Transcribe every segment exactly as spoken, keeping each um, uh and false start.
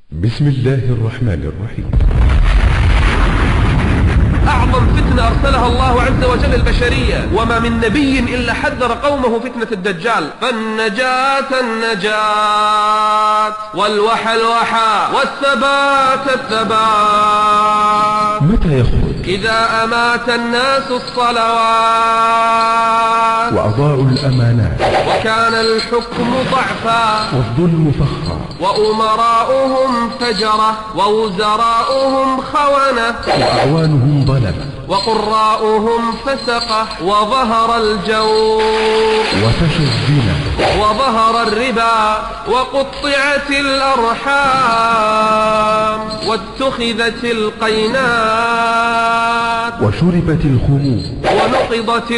بسم الله الرحمن الرحيم. أعظم فتنة أرسلها الله عز وجل البشرية، وما من نبي إلا حذر قومه فتنة الدجال. فالنجاة النجاة، والوحى الوحى، والثبات الثبات. متى يخرج؟ إذا أمات الناس الصلوات وأضاعوا الأمانات، وكان الحكم ضعفا والظلم فخرا، وأمراؤهم فجرة، ووزراؤهم خونة، وأعوانهم ظلمة، وقراؤهم فسقة، وظهر الجور، وفشى الزنا، وظهر الربا، وقطعت الأرحام، واتخذت القينات، وشربت الخمور، ونقضت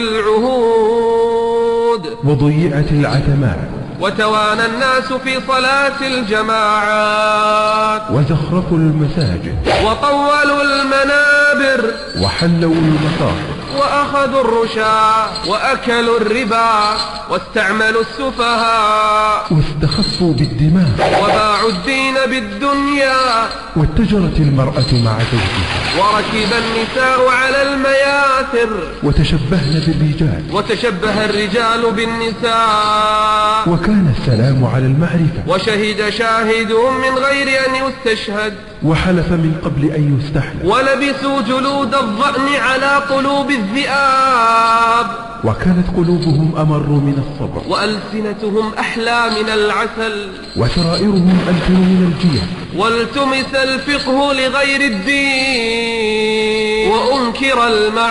العهود، وضيعت العتمات، وتوانى الناس في صلاة الجماعات، وزخرفوا المساجد، وطولوا المنابر، وحلوا المصاحف، وأخذوا الرشا، وأكلوا الربا، واستعملوا السفهاء، واستخفوا بالدماء، وباعوا الدين بالدنيا، واتجرت المرأة مع زوجها، وركب النساء على المياثر، وتشبهن بالرجال، وتشبه الرجال بالنساء، وكان السلام على المعرفة، وشهد شاهد من غير أن يستشهد، وحلف من قبل أن يستحلف، ولبسوا جلود الضأن على قلوب الذئاب، وكانت قلوبهم أمر من الصبر، وألسنتهم أحلى من العسل، وسرائرهم ألفن من الجيل، والتمس الفقه لغير الدين، وأنكر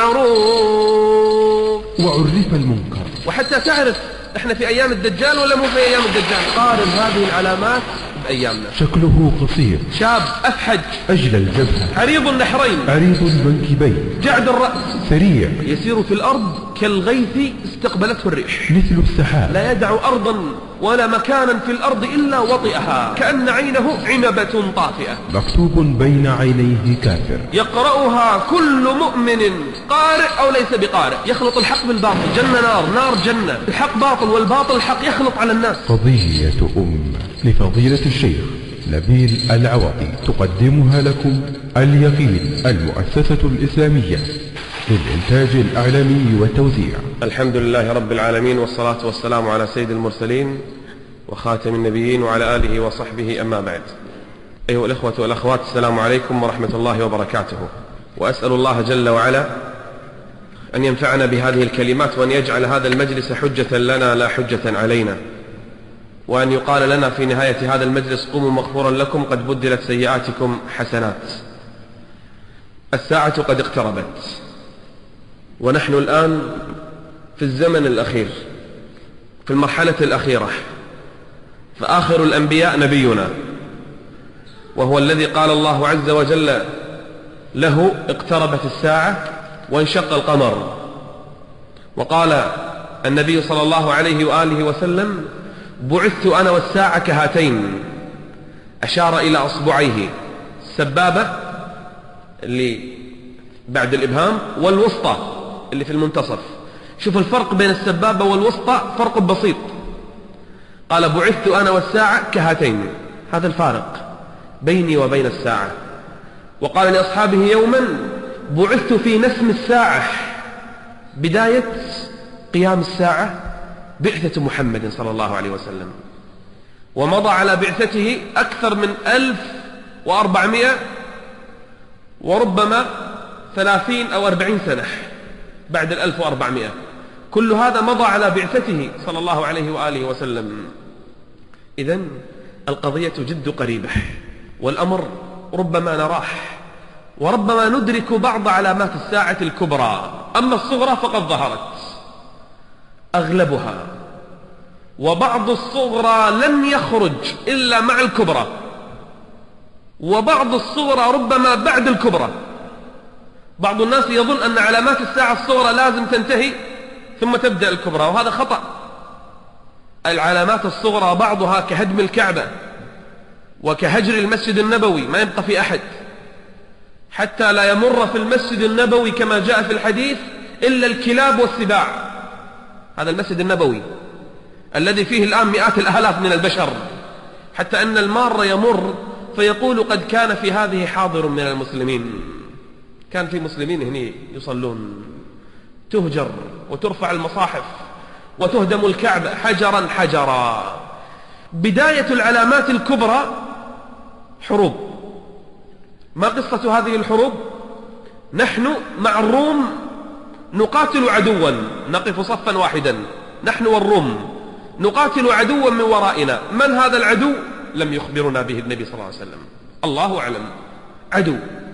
المعروف، وعرف المنكر. وحتى تعرف احنا في أيام الدجال ولا مو في أيام الدجال، قارن هذه العلامات بأيامنا. شكله قصير، شاب أفحج، أجل الجبهة، عريض النحرين، عريض المنكبين، جعد الرأس، سريع، يسير في الأرض كالغيث استقبلته الريح، مثل السحاب، لا يدع أرضا ولا مكانا في الأرض إلا وطئها، كأن عينه عنبة طافئة، مكتوب بين عينيه كافر، يقرأها كل مؤمن قارئ أو ليس بقارئ، يخلط الحق بالباطل، جنة نار، نار جنة، الحق باطل والباطل حق، يخلط على الناس. قضية أم لفضيلة الشيخ نبيل العوضي تقدمها لكم اليقين المؤسسة الإسلامية للإنتاج الإعلامي والتوزيع. الحمد لله رب العالمين، والصلاة والسلام على سيد المرسلين وخاتم النبيين وعلى آله وصحبه، أما بعد. أيها الإخوة والأخوات، السلام عليكم ورحمة الله وبركاته. وأسأل الله جل وعلا أن ينفعنا بهذه الكلمات، وأن يجعل هذا المجلس حجة لنا لا حجة علينا، وأن يقال لنا في نهاية هذا المجلس قوموا مغفورا لكم قد بدلت سيئاتكم حسنات. الساعة قد اقتربت، ونحن الآن في الزمن الأخير، في المرحلة الأخيرة، فآخر الأنبياء نبينا، وهو الذي قال الله عز وجل له اقتربت الساعة وانشق القمر. وقال النبي صلى الله عليه وآله وسلم بعثت أنا والساعة كهاتين، أشار إلى أصبعيه، السبابة اللي بعد الإبهام والوسطى اللي في المنتصف. شوف الفرق بين السبابة والوسطى، فرق بسيط. قال بعثت أنا والساعة كهاتين، هذا الفارق بيني وبين الساعة. وقال لأصحابه يوما بعثت في نسم الساعة، بداية قيام الساعة بعثة محمد صلى الله عليه وسلم، ومضى على بعثته أكثر من ألف وأربعمائة وربما ثلاثين أو أربعين سنة بعد الألف وأربعمائة، كل هذا مضى على بعثته صلى الله عليه وآله وسلم. إذن القضية جد قريبة، والأمر ربما نراه، وربما ندرك بعض علامات الساعة الكبرى. أما الصغرى فقد ظهرت أغلبها، وبعض الصغرى لن يخرج إلا مع الكبرى، وبعض الصغرى ربما بعد الكبرى. بعض الناس يظن أن علامات الساعة الصغرى لازم تنتهي ثم تبدأ الكبرى، وهذا خطأ. العلامات الصغرى بعضها كهدم الكعبة وكهجر المسجد النبوي، ما يبقى في أحد، حتى لا يمر في المسجد النبوي كما جاء في الحديث إلا الكلاب والسباع. هذا المسجد النبوي الذي فيه الآن مئات الآلاف من البشر، حتى أن المار يمر فيقول قد كان في هذه حاضر من المسلمين، كان في مسلمين هنا يصلون، تهجر وترفع المصاحف وتهدم الكعبة حجرا حجرا. بداية العلامات الكبرى حروب. ما قصة هذه الحروب؟ نحن مع الروم نقاتل عدوا، نقف صفا واحدا نحن والروم، نقاتل عدوا من ورائنا. من هذا العدو؟ لم يخبرنا به النبي صلى الله عليه وسلم، الله أعلم. عدو،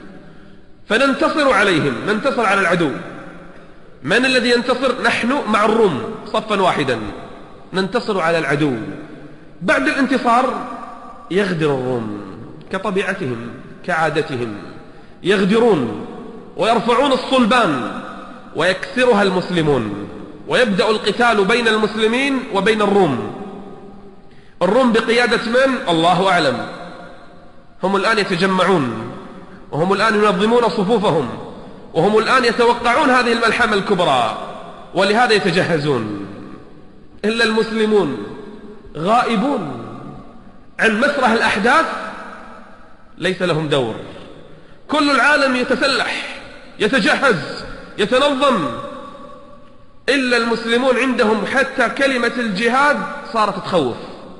فننتصر عليهم، ننتصر على العدو. من الذي ينتصر؟ نحن مع الروم صفا واحدا ننتصر على العدو. بعد الانتصار يغدر الروم كطبيعتهم كعادتهم، يغدرون ويرفعون الصلبان ويكسرها المسلمون، ويبدأ القتال بين المسلمين وبين الروم. الروم بقيادة من؟ الله أعلم. هم الآن يتجمعون، وهم الآن ينظمون صفوفهم، وهم الآن يتوقعون هذه الملحمة الكبرى، ولهذا يتجهزون. إلا المسلمون غائبون عن مسرح الأحداث، ليس لهم دور. كل العالم يتسلح، يتجهز، يتنظم، إلا المسلمون عندهم حتى كلمة الجهاد صارت تخوف،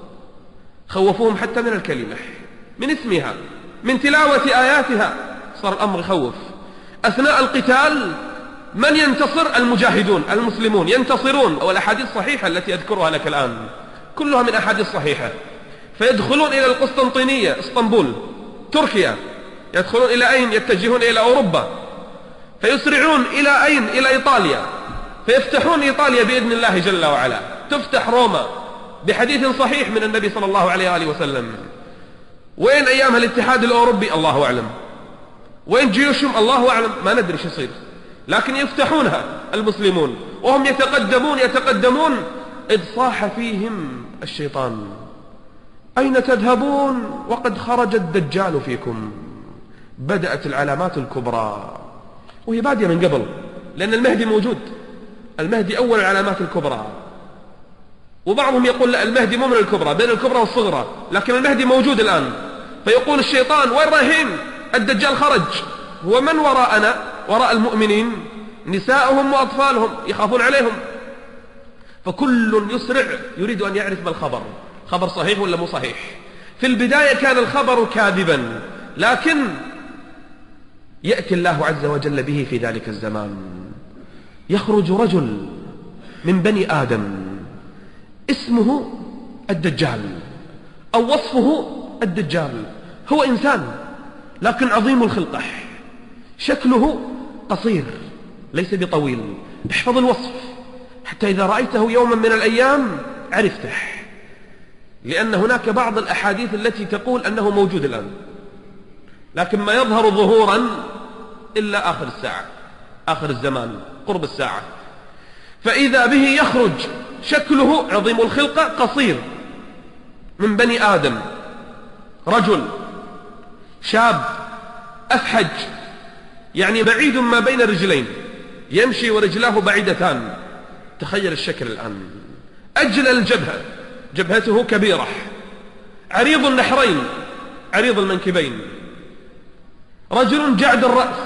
خوفوهم حتى من الكلمة، من اسمها، من تلاوة آياتها، صار الأمر يخوف. أثناء القتال من ينتصر؟ المجاهدون المسلمون ينتصرون. والأحاديث الصحيحة التي أذكرها لك الآن كلها من أحاديث صحيحة. فيدخلون إلى القسطنطينية، اسطنبول، تركيا. يدخلون إلى أين؟ يتجهون إلى أوروبا، فيسرعون إلى أين؟ إلى إيطاليا، فيفتحون إيطاليا بإذن الله جل وعلا. تفتح روما بحديث صحيح من النبي صلى الله عليه وآله وسلم. وين أيامها الاتحاد الأوروبي؟ الله أعلم. وين جيوشهم؟ الله أعلم، ما ندري شو يصير، لكن يفتحونها المسلمون وهم يتقدمون يتقدمون إذ صاح فيهم الشيطان: أين تذهبون وقد خرج الدجال فيكم؟ بدأت العلامات الكبرى، وهي بادية من قبل، لأن المهدي موجود. المهدي أول العلامات الكبرى. وبعضهم يقول لا، المهدي مو من الكبرى، بين الكبرى والصغرى، لكن المهدي موجود الآن. فيقول الشيطان: وين رايحين؟ الدجال خرج. ومن وراءنا؟ وراء المؤمنين نساءهم وأطفالهم، يخافون عليهم. فكل يسرع يريد أن يعرف ما الخبر، خبر صحيح ولا مو صحيح. في البداية كان الخبر كاذبا، لكن يأتي الله عز وجل به في ذلك الزمان. يخرج رجل من بني آدم اسمه الدجال، أو وصفه الدجال. هو إنسان لكن عظيم الخلقة، شكله قصير ليس بطويل. احفظ الوصف حتى إذا رأيته يوما من الأيام عرفته، لأن هناك بعض الأحاديث التي تقول أنه موجود الآن، لكن ما يظهر ظهورا إلا آخر الساعة، آخر الزمان، قرب الساعة. فإذا به يخرج شكله عظيم الخلقة قصير من بني آدم، رجل شاب أفحج، يعني بعيد ما بين الرجلين، يمشي ورجلاه بعيدتان. تخيل الشكل الآن. أجل الجبهة، جبهته كبيرة، عريض النحرين، عريض المنكبين. رجل جعد الرأس،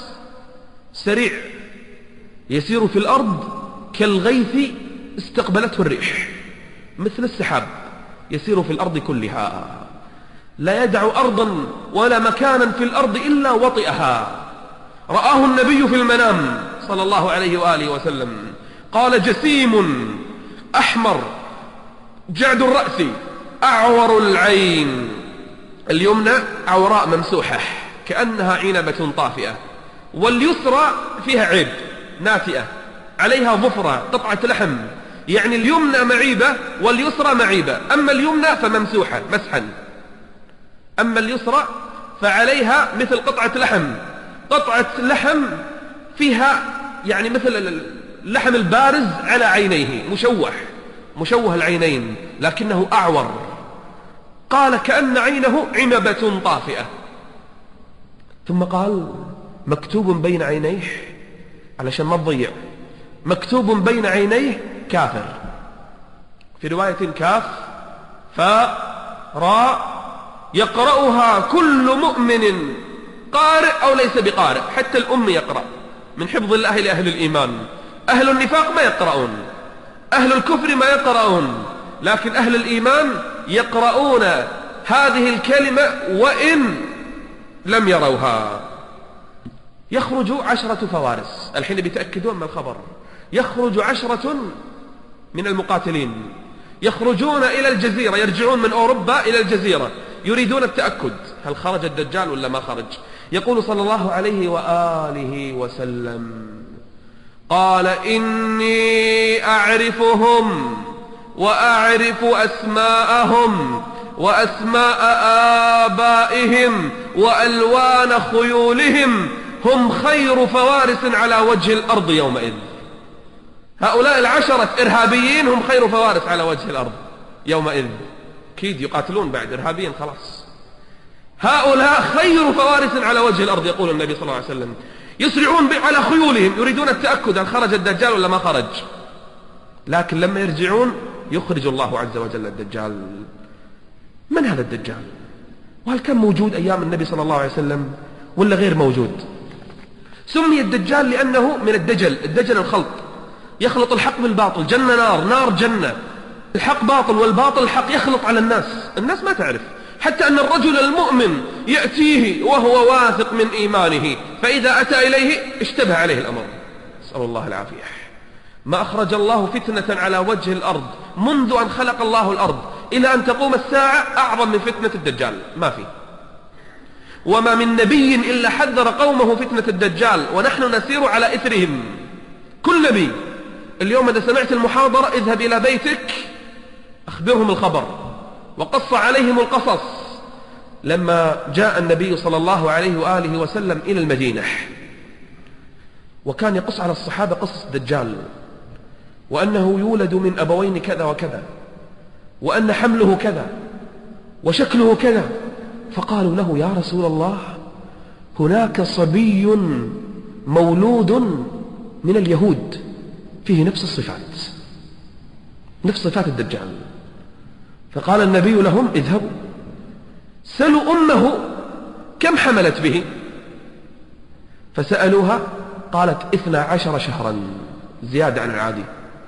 سريع، يسير في الأرض كالغيث استقبلته الريح، مثل السحاب يسير في الأرض كلها، لا يدع أرضا ولا مكانا في الأرض إلا وطئها. رآه النبي في المنام صلى الله عليه وآله وسلم، قال: جسيم أحمر جعد الرأس أعور العين، اليمنى عوراء ممسوحة كأنها عنبة طافئة، واليسرى فيها عيب ناتئة عليها ظفرة قطعة لحم، يعني اليمنى معيبة واليسرى معيبة. أما اليمنى فممسوحة مسحا، أما اليسرى فعليها مثل قطعة لحم، قطعة لحم فيها يعني مثل اللحم البارز على عينيه، مشوح مشوه العينين، لكنه أعور. قال: كأن عينه عنبة طافئة. ثم قال: مكتوب بين عينيه، علشان ما تضيع، مكتوب بين عينيه كافر، في رواية كاف فاء راء يقرأها كل مؤمن قارئ أو ليس بقارئ، حتى الأم يقرأ من حفظ الله لأهل الإيمان. أهل النفاق ما يقرؤون، أهل الكفر ما يقرؤون، لكن أهل الإيمان يقرؤون هذه الكلمة وإن لم يروها. يخرج عشرة فوارس، الحين بيتأكدون من الخبر. يخرج عشرة من المقاتلين يخرجون إلى الجزيرة، يرجعون من أوروبا إلى الجزيرة يريدون التأكد هل خرج الدجال ولا ما خرج. يقول صلى الله عليه وآله وسلم: قال إني أعرفهم وأعرف أسماءهم وأسماء آبائهم وألوان خيولهم، هم خير فوارس على وجه الأرض يومئذ. هؤلاء العشرة إرهابيين هم خير فوارس على وجه الأرض يومئذ. أكيد يقاتلون بعد إرهابيين خلاص. هؤلاء خير فوارس على وجه الأرض، يقول النبي صلى الله عليه وسلم. يسرعون على خيولهم يريدون التأكد هل خرج الدجال ولا ما خرج، لكن لما يرجعون يخرج الله عز وجل الدجال. من هذا الدجال؟ وهل كان موجود أيام النبي صلى الله عليه وسلم ولا غير موجود؟ سمي الدجال لأنه من الدجل. الدجل الخلط، يخلط الحق بالباطل، جنة نار نار جنة، الحق باطل والباطل حق، يخلط على الناس. الناس ما تعرف، حتى أن الرجل المؤمن يأتيه وهو واثق من إيمانه، فإذا أتى إليه اشتبه عليه الأمر. نسأل الله العافية. ما أخرج الله فتنة على وجه الأرض منذ أن خلق الله الأرض إلى أن تقوم الساعة أعظم من فتنة الدجال، ما في. وما من نبي إلا حذر قومه فتنة الدجال، ونحن نسير على إثرهم. كل نبي. اليوم إذا سمعت المحاضرة اذهب إلى بيتك أخبرهم الخبر وقص عليهم القصص. لما جاء النبي صلى الله عليه وآله وسلم إلى المدينة وكان يقص على الصحابة قصص الدجال، وأنه يولد من أبوين كذا وكذا، وأن حمله كذا وشكله كذا، فقالوا له: يا رسول الله، هناك صبي مولود من اليهود فيه نفس الصفات، نفس صفات الدجال. فقال النبي لهم: اذهبوا سلوا أمه كم حملت به. فسألوها قالت: اثنا عشر شهرا، زيادة عن العادي،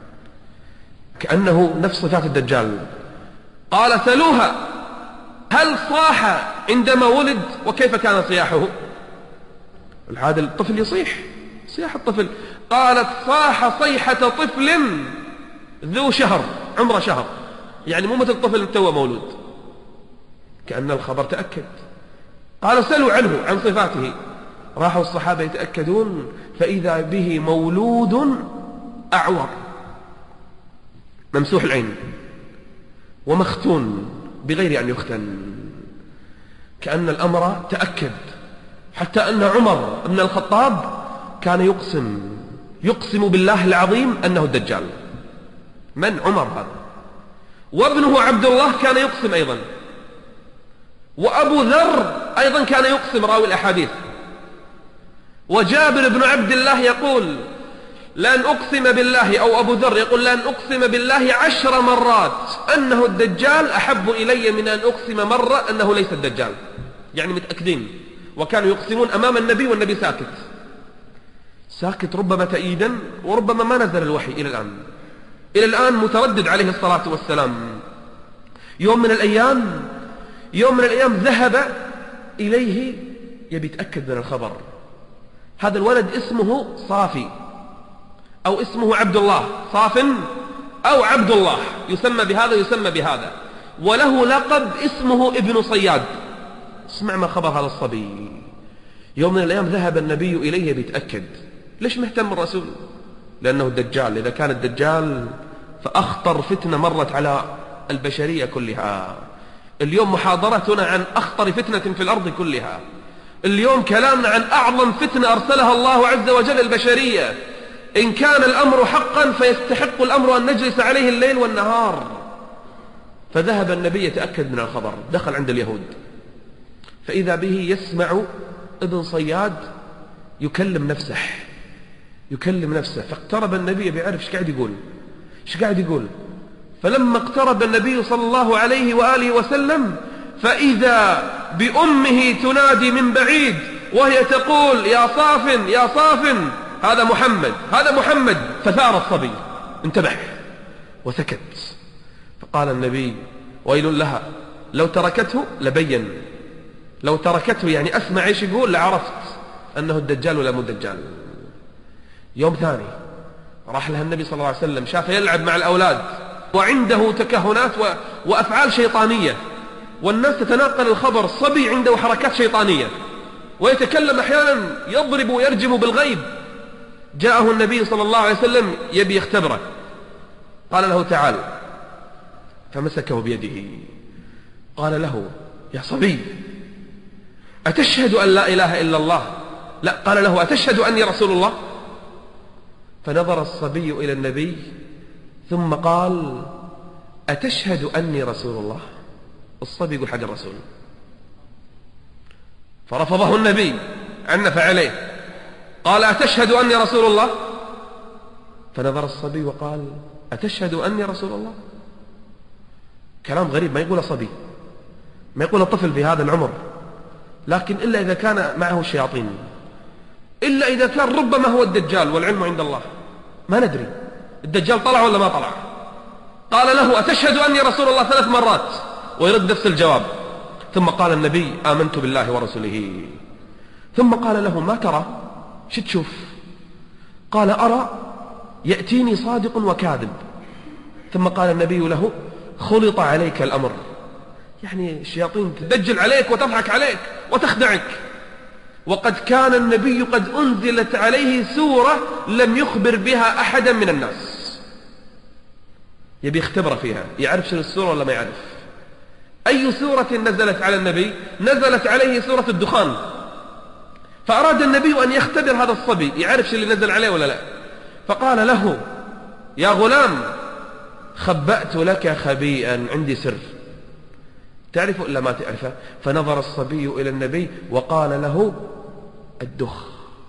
كأنه نفس صفات الدجال. قال: سلوها هل صاح عندما ولد وكيف كان صياحه؟ العادة الطفل يصيح صياح الطفل. قالت: صاح صيحة طفل ذو شهر، عمره شهر، يعني مو مثل طفل توه مولود، كأن الخبر تأكد. قالوا: سلوا عنه عن صفاته. راحوا الصحابة يتأكدون، فإذا به مولود أعور ممسوح العين ومختون بغير أن يختن، كأن الأمر تأكد. حتى أن عمر بن الخطاب كان يقسم يقسم بالله العظيم أنه الدجال. من؟ عمر هذا. وابنه عبد الله كان يقسم أيضا، وأبو ذر أيضا كان يقسم، راوي الأحاديث. وجابر بن عبد الله يقول: لأن أقسم بالله، أو أبو ذر يقول: لأن أقسم بالله عشر مرات أنه الدجال أحب إلي من أن أقسم مرة أنه ليس الدجال. يعني متأكدين، وكانوا يقسمون أمام النبي والنبي ساكت ساكت، ربما تأييدا وربما ما نزل الوحي إلى الآن إلى الآن متردد عليه الصلاة والسلام. يوم من الأيام يوم من الأيام ذهب إليه يبي يتأكد من الخبر. هذا الولد اسمه صافي أو اسمه عبد الله، صاف أو عبد الله، يسمى بهذا يسمى بهذا، وله لقب اسمه ابن صياد. اسمع ما خبر هذا الصبي. يوم من الأيام ذهب النبي إليه بيتأكد. ليش مهتم الرسول؟ لأنه الدجال. إذا كان الدجال فأخطر فتنة مرت على البشرية كلها. اليوم محاضرتنا عن أخطر فتنة في الأرض كلها. اليوم كلامنا عن أعظم فتنة أرسلها الله عز وجل البشرية. إن كان الأمر حقا فيستحق الأمر أن نجلس عليه الليل والنهار. فذهب النبي يتأكد من الخبر، دخل عند اليهود، فإذا به يسمع ابن صياد يكلم نفسه يكلم نفسه فاقترب النبي بيعرف ايش قاعد يقول ايش قاعد يقول فلما اقترب النبي صلى الله عليه وآله وسلم فإذا بأمه تنادي من بعيد وهي تقول يا صافن يا صافن هذا محمد هذا محمد، فثار الصبي انتبه وسكت. فقال النبي ويل لها لو تركته لبين، لو تركته يعني أسمع إيش يقول لعرفت أنه الدجال ولا مو الدجال. يوم ثاني راح لها النبي صلى الله عليه وسلم، شافه يلعب مع الأولاد وعنده تكهنات و... وأفعال شيطانية، والناس تتناقل الخبر، الصبي عنده حركات شيطانية ويتكلم أحيانا يضرب ويرجم بالغيب. جاءه النبي صلى الله عليه وسلم يبي يختبره، قال له تعال، فمسكه بيده قال له يا صبي أتشهد أن لا إله إلا الله؟ لا، قال له أتشهد أني رسول الله؟ فنظر الصبي إلى النبي ثم قال أتشهد أني رسول الله؟ الصبي يقول حق الرسول. فرفضه النبي عنف عليه، قال أتشهد أني رسول الله؟ فنظر الصبي وقال أتشهد أني رسول الله؟ كلام غريب ما يقول صبي، ما يقول طفل في هذا العمر، لكن إلا إذا كان معه الشياطين، إلا إذا كان ربما هو الدجال والعلم عند الله، ما ندري الدجال طلع ولا ما طلع. قال له أتشهد أني رسول الله ثلاث مرات ويرد نفس الجواب. ثم قال النبي آمنت بالله ورسوله. ثم قال له ما ترى؟ شو تشوف؟ قال أرى يأتيني صادق وكاذب. ثم قال النبي له خلط عليك الأمر، يعني الشياطين تدجل عليك وتضحك عليك وتخدعك. وقد كان النبي قد أنزلت عليه سورة لم يخبر بها أحدا من الناس. يبي يختبر فيها، يعرف شنو السورة ولا ما يعرف. أي سورة نزلت على النبي؟ نزلت عليه سورة الدخان. فأراد النبي أن يختبر هذا الصبي يعرف شو اللي نزل عليه ولا لا. فقال له يا غلام خبأت لك خبيئا، عندي سر، تعرفه إلا ما تعرفه. فنظر الصبي إلى النبي وقال له الدخ،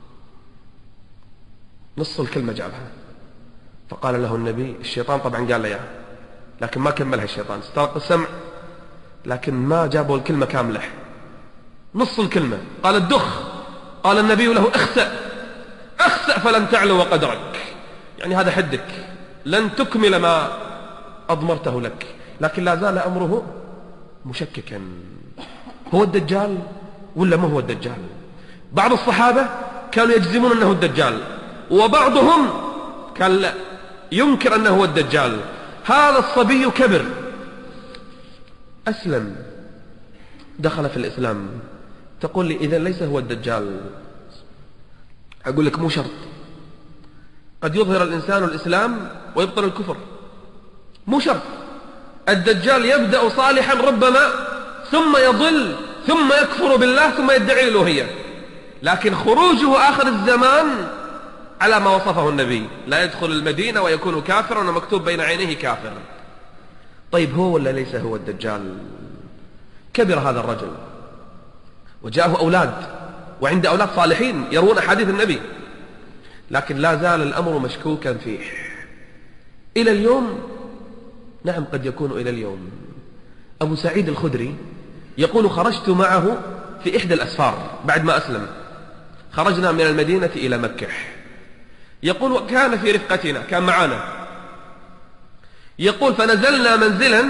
نص الكلمة جابها. فقال له النبي، الشيطان طبعا قال له إياها لكن ما كملها الشيطان، استرق السمع لكن ما جابوا الكلمة كاملة، نص الكلمة. قال الدخ، قال النبي له اخسأ اخسأ فلن تعلو قدرك، يعني هذا حدك، لن تكمل ما أضمرته لك. لكن لا زال أمره مشككا، هو الدجال ولا ما هو الدجال؟ بعض الصحابة كانوا يجزمون أنه الدجال، وبعضهم كان لا ينكر أنه هو الدجال. هذا الصبي كبر، أسلم، دخل في الإسلام. تقول لي إذن ليس هو الدجال؟ أقول لك مو شرط، قد يظهر الإنسان الإسلام ويبطل الكفر، مو شرط. الدجال يبدأ صالحا ربما ثم يضل ثم يكفر بالله ثم يدعي الألوهية، لكن خروجه آخر الزمان على ما وصفه النبي، لا يدخل المدينة ويكون كافرا ومكتوب بين عينيه كافر. طيب هو ولا ليس هو الدجال؟ كبر هذا الرجل وجاءه أولاد، وعند أولاد صالحين يروون أحاديث النبي، لكن لا زال الأمر مشكوكا فيه إلى اليوم. نعم قد يكون إلى اليوم. أبو سعيد الخدري يقول خرجت معه في إحدى الأسفار بعد ما أسلم، خرجنا من المدينة إلى مكة. يقول كان في رفقتنا، كان معنا. يقول فنزلنا منزلا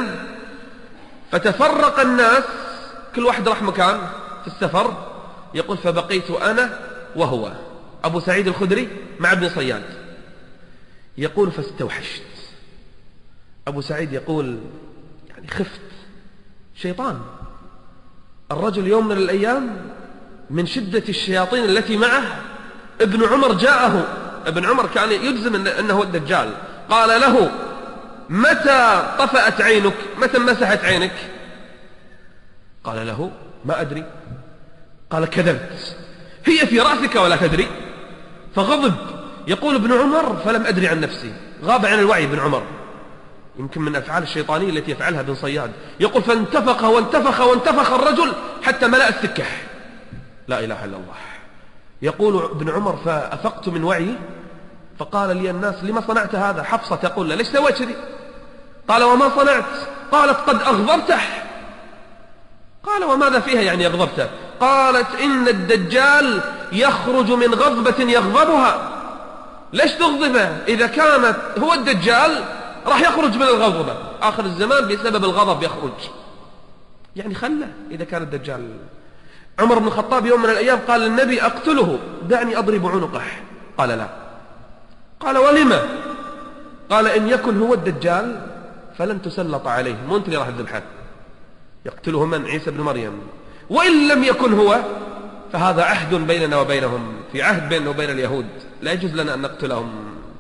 فتفرق الناس، كل واحد راح مكان في السفر. يقول فبقيت أنا وهو أبو سعيد الخدري مع ابن صياد. يقول فاستوحشت. أبو سعيد يقول يعني خفت، شيطان. الرجل يوم من الأيام من شدة الشياطين التي معه، ابن عمر جاءه، ابن عمر كان يجزم أنه الدجال. قال له متى طفأت عينك؟ متى مسحت عينك؟ قال له ما أدري. قال كذبت، هي في رأسك ولا تدري. فغضب. يقول ابن عمر فلم أدري عن نفسي، غاب عن الوعي ابن عمر، يمكن من أفعال الشيطانية التي يفعلها ابن صياد. يقول فانتفخ وانتفخ وانتفخ الرجل حتى ملأ السكة، لا إله إلا الله. يقول ابن عمر فأفقت من وعي، فقال لي الناس لما صنعت هذا؟ حفصة تقول له ليش سويت كذي؟ قال وما صنعت؟ قالت قد أغضبته. قال وماذا فيها يعني أغضبته؟ قالت إن الدجال يخرج من غضبة يغضبها. ليش تغضبه؟ إذا كانت هو الدجال راح يخرج من الغضبة، آخر الزمان بسبب الغضب يخرج، يعني خله إذا كان الدجال. عمر بن الخطاب يوم من الأيام قال للنبي أقتله دعني أضرب عنقه، قال لا. قال ولما؟ قال إن يكن هو الدجال فلن تسلط عليه، مو أنت اللي راح تذبحه، يقتله من؟ عيسى بن مريم. وإن لم يكن هو فهذا عهد بيننا وبينهم، في عهد بيننا وبين اليهود، لا يجوز لنا أن نقتلهم.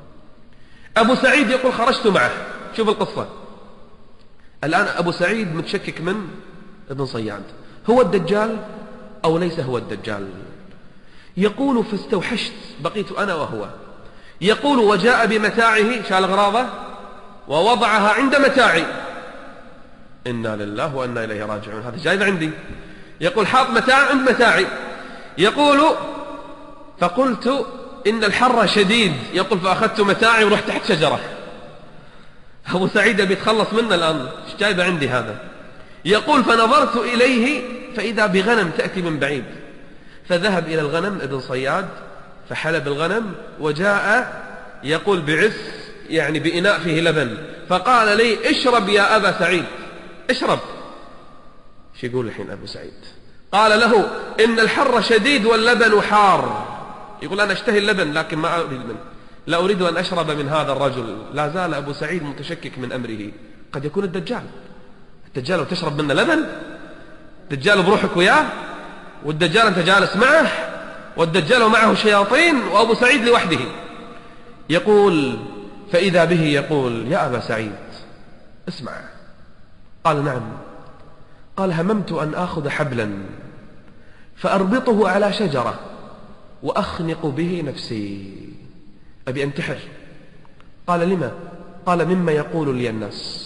أبو سعيد يقول خرجت معه. شوف القصة الآن، أبو سعيد متشكك من ابن صياد، هو الدجال أو ليس هو الدجال؟ يقول فاستوحشت، بقيت أنا وهو. يقول وجاء بمتاعه، شال أغراضه ووضعها عند متاعي. إنا لله وإنا إليه راجعون، هذا جايب عندي. يقول حاط متاع عند متاعي. يقول فقلت إن الحر شديد، يقول فأخذت متاعي ورحت تحت شجرة. أبو سعيد بيتخلص منه الآن، ايش جايب عندي هذا؟ يقول فنظرت إليه فإذا بغنم تأتي من بعيد، فذهب إلى الغنم ابن صياد فحلب الغنم وجاء يقول بعث يعني بإناء فيه لبن، فقال لي اشرب يا أبا سعيد، اشرب. ايش يقول الحين أبو سعيد؟ قال له إن الحر شديد واللبن حار. يقول أنا اشتهي اللبن لكن ما أريد منه، لا أريد أن أشرب من هذا الرجل. لا زال أبو سعيد متشكك من أمره، قد يكون الدجال. الدجال وتشرب منه لبن؟ الدجال بروحك وياه، والدجال أنت جالس معه، والدجال معه شياطين، وأبو سعيد لوحده. يقول فإذا به يقول يا أبا سعيد اسمع. قال نعم. قال هممت أن آخذ حبلا فأربطه على شجرة وأخنق به نفسي، أبي أنتحر. قال لما؟ قال مما يقول لي الناس.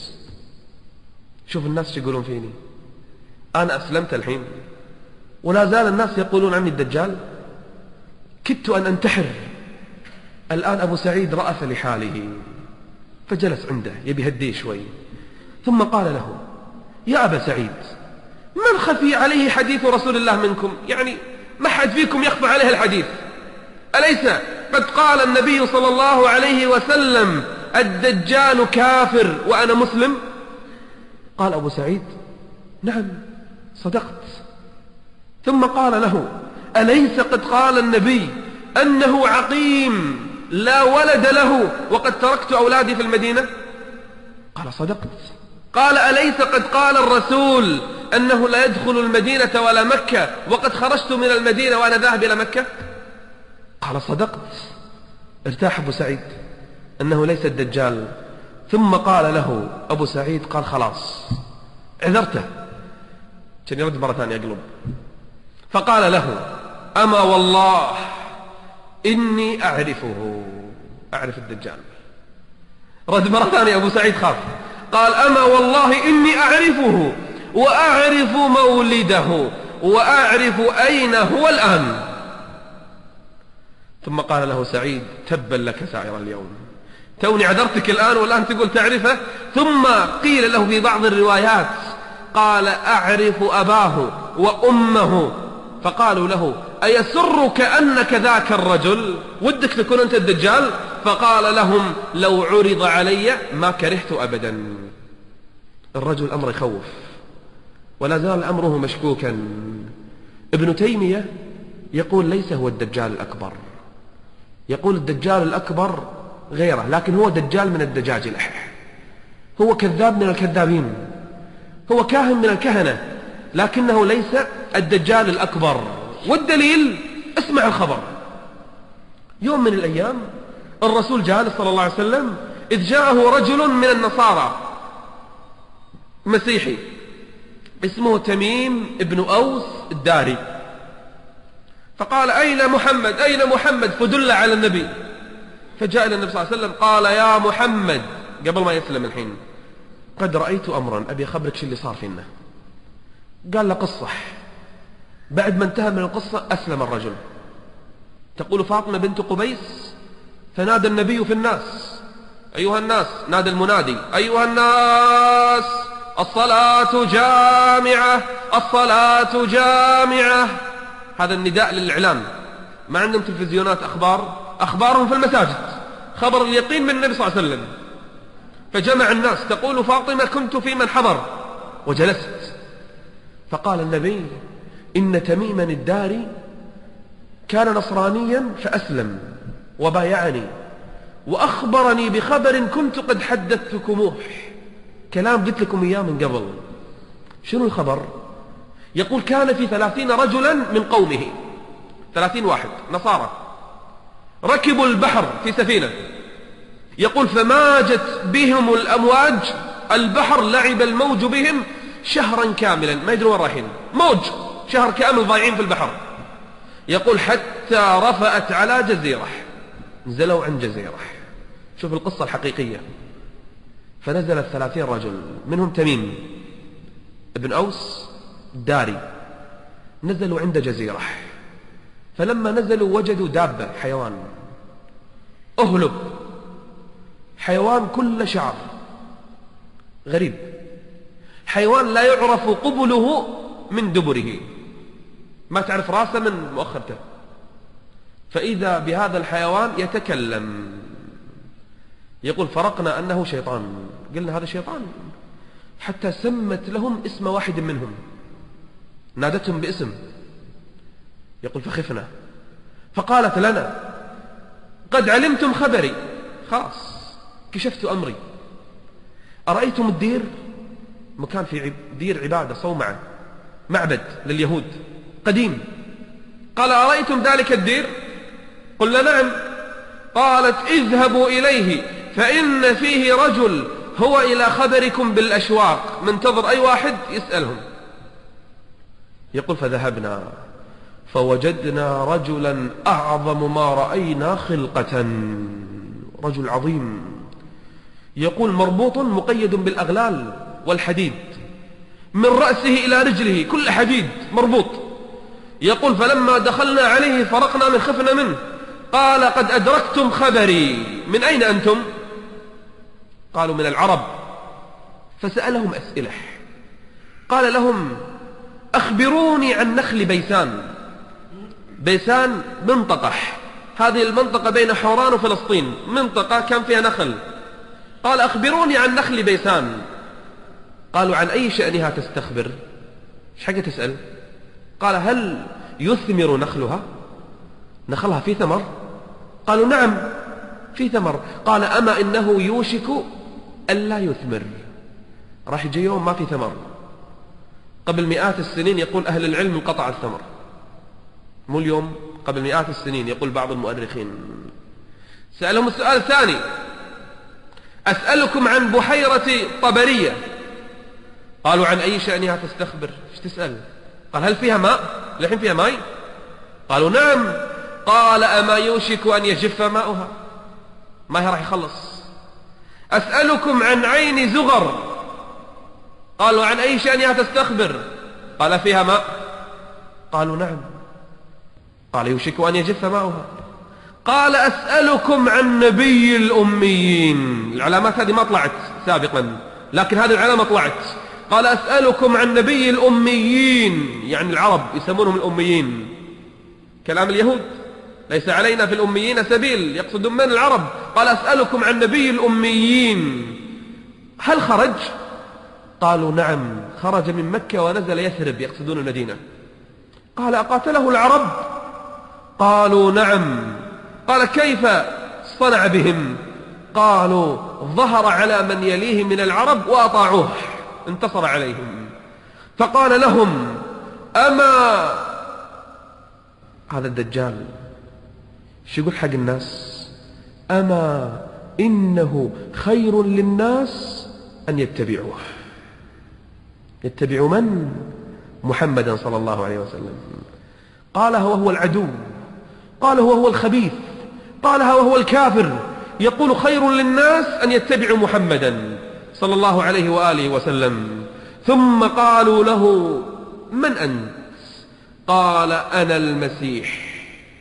شوف الناس يقولون فيني، أنا أسلمت الحين ولا زال الناس يقولون عني الدجال، كدت أن أنتحر. الآن أبو سعيد رأف لحاله فجلس عنده يبي هديه شوي، ثم قال له يا أبا سعيد من خفي عليه حديث رسول الله منكم؟ يعني ما حد فيكم يخفى عليه الحديث، أليس قد قال النبي صلى الله عليه وسلم الدجال كافر وأنا مسلم؟ قال أبو سعيد نعم صدقت. ثم قال له أليس قد قال النبي أنه عقيم لا ولد له وقد تركت أولادي في المدينة؟ قال صدقت. قال أليس قد قال الرسول أنه لا يدخل المدينة ولا مكة وقد خرجت من المدينة وأنا ذاهب إلى مكة؟ قال صدقت. ارتاح أبو سعيد أنه ليس الدجال. ثم قال له أبو سعيد قال خلاص عذرته، كان يرد مرة ثانية يقلب. فقال له أما والله إني أعرفه، أعرف الدجال. رد مرة ثانية أبو سعيد خاف، قال أما والله إني أعرفه وأعرف مولده وأعرف أين هو الآن. ثم قال له سعيد تبا لك سائر اليوم، توني عذرتك الآن والآن تقول تعرفه. ثم قيل له في بعض الروايات قال أعرف أباه وأمه. فقالوا له أيسرك أنك ذاك الرجل؟ ودك تكون أنت الدجال؟ فقال لهم لو عرض علي ما كرهت أبدا. الرجل أمر يخوف ولا زال أمره مشكوكا. ابن تيمية يقول ليس هو الدجال الأكبر، يقول الدجال الأكبر غيره، لكن هو دجال من الدجاجلة، هو كذاب من الكذابين، هو كاهن من الكهنة، لكنه ليس الدجال الأكبر. والدليل اسمع الخبر. يوم من الأيام الرسول جالس صلى الله عليه وسلم إذ جاءه رجل من النصارى مسيحي اسمه تميم ابن أوس الداري، فقال أين محمد أين محمد؟ فدل على النبي. فجاء إلى النبي صلى الله عليه وسلم قال يا محمد قبل ما يسلم الحين قد رأيت أمرا أبي أخبرك شو اللي صار فينا. قال له قصة. بعد ما انتهى من القصة أسلم الرجل. تقول فاطمة بنت قبيس فنادى النبي في الناس أيها الناس، نادى المنادي أيها الناس الصلاة جامعة، الصلاة جامعة. هذا النداء للإعلام. ما عندهم تلفزيونات أخبار، أخبارهم في المساجد، خبر اليقين من النبي صلى الله عليه وسلم. فجمع الناس، تقول فاطمة كنت في من حضر وجلست، فقال النبي إن تميما الداري كان نصرانيا فأسلم وبايعني وأخبرني بخبر كنت قد حدثتكموه. كلام قلت لكم إياه من قبل. شنو الخبر؟ يقول كان في ثلاثين رجلا من قومه، ثلاثين واحد نصارى، ركبوا البحر في سفينة. يقول فماجت بهم الأمواج، البحر لعب الموج بهم شهرا كاملا، ما يدرون وين رايحين، موج شهر كامل ضايعين في البحر. يقول حتى رفأت على جزيرة، نزلوا عن جزيرة. شوف القصة الحقيقية. فنزل الثلاثين رجل، منهم تميم ابن أوس الداري، نزلوا عند جزيرة. فلما نزلوا وجدوا دابة، حيوان أهلب، حيوان كل شعر غريب، حيوان لا يعرف قبله من دبره، ما تعرف راسه من مؤخرته. فإذا بهذا الحيوان يتكلم. يقول فرقنا أنه شيطان، قلنا هذا شيطان، حتى سمت لهم اسم واحد منهم، نادتهم باسم. يقول فخفنا، فقالت لنا قد علمتم خبري، خلاص كشفت أمري. أرأيتم الدير؟ مكان في دير عبادة، صومعة، معبد لليهود قديم. قال أرأيتم ذلك الدير؟ قلنا نعم. قالت اذهبوا إليه فإن فيه رجل هو إلى خبركم بالأشواق، منتظر أي واحد يسألهم. يقول فذهبنا فوجدنا رجلا أعظم ما رأينا خلقة، رجل عظيم. يقول مربوط مقيد بالأغلال والحديد، من رأسه إلى رجله كل حديد مربوط. يقول فلما دخلنا عليه فرقنا من خفنا منه. قال قد أدركتم خبري، من أين أنتم؟ قالوا من العرب. فسألهم أسئلة، قال لهم أخبروني عن نخل بيسان. بيسان منطقة، هذه المنطقة بين حوران وفلسطين، منطقة كان فيها نخل. قال أخبروني عن نخل بيسان. قالوا عن أي شأنها تستخبر؟ ايش حاجة تسأل؟ قال هل يثمر نخلها؟ نخلها في ثمر؟ قالوا نعم في ثمر. قال أما إنه يوشك ألا يثمر، راح يجي يوم ما في ثمر. قبل مئات السنين يقول أهل العلم انقطع الثمر، مو اليوم، قبل مئات السنين يقول بعض المؤرخين. سألهم السؤال الثاني، أسألكم عن بحيرة طبرية. قالوا عن أي شأنها تستخبر؟ ايش تسأل؟ قال هل فيها ماء؟ الحين فيها ماء؟ قالوا نعم. قال أما يوشك أن يجف ماؤها؟ ما هي راح يخلص. أسألكم عن عين زغر. قالوا عن أي شأنها تستخبر؟ قال فيها ماء؟ قالوا نعم. قال يوشك أن يجف ماؤها. قال أسألكم عن نبي الأميين. العلامات هذه ما طلعت سابقا، لكن هذه العلامة طلعت. قال أسألكم عن نبي الأميين، يعني العرب يسمونهم الأميين، كلام اليهود، ليس علينا في الأميين سبيل، يقصدون من العرب. قال أسألكم عن نبي الأميين، هل خرج؟ قالوا نعم خرج من مكة ونزل يثرب، يقصدون المدينة. قال أقاتله العرب؟ قالوا نعم. قال كيف صنع بهم؟ قالوا ظهر على من يليه من العرب وأطاعوه، انتصر عليهم. فقال لهم أما هذا الدجال شو يقول حق الناس؟ أما إنه خير للناس أن يتبعوه. يتبعوا من؟ محمدا صلى الله عليه وسلم. قال هو هو العدو، قال هو هو الخبيث، قال هو هو الكافر. يقول خير للناس أن يتبعوا محمدا صلى الله عليه وآله وسلم. ثم قالوا له من أنت؟ قال أنا المسيح.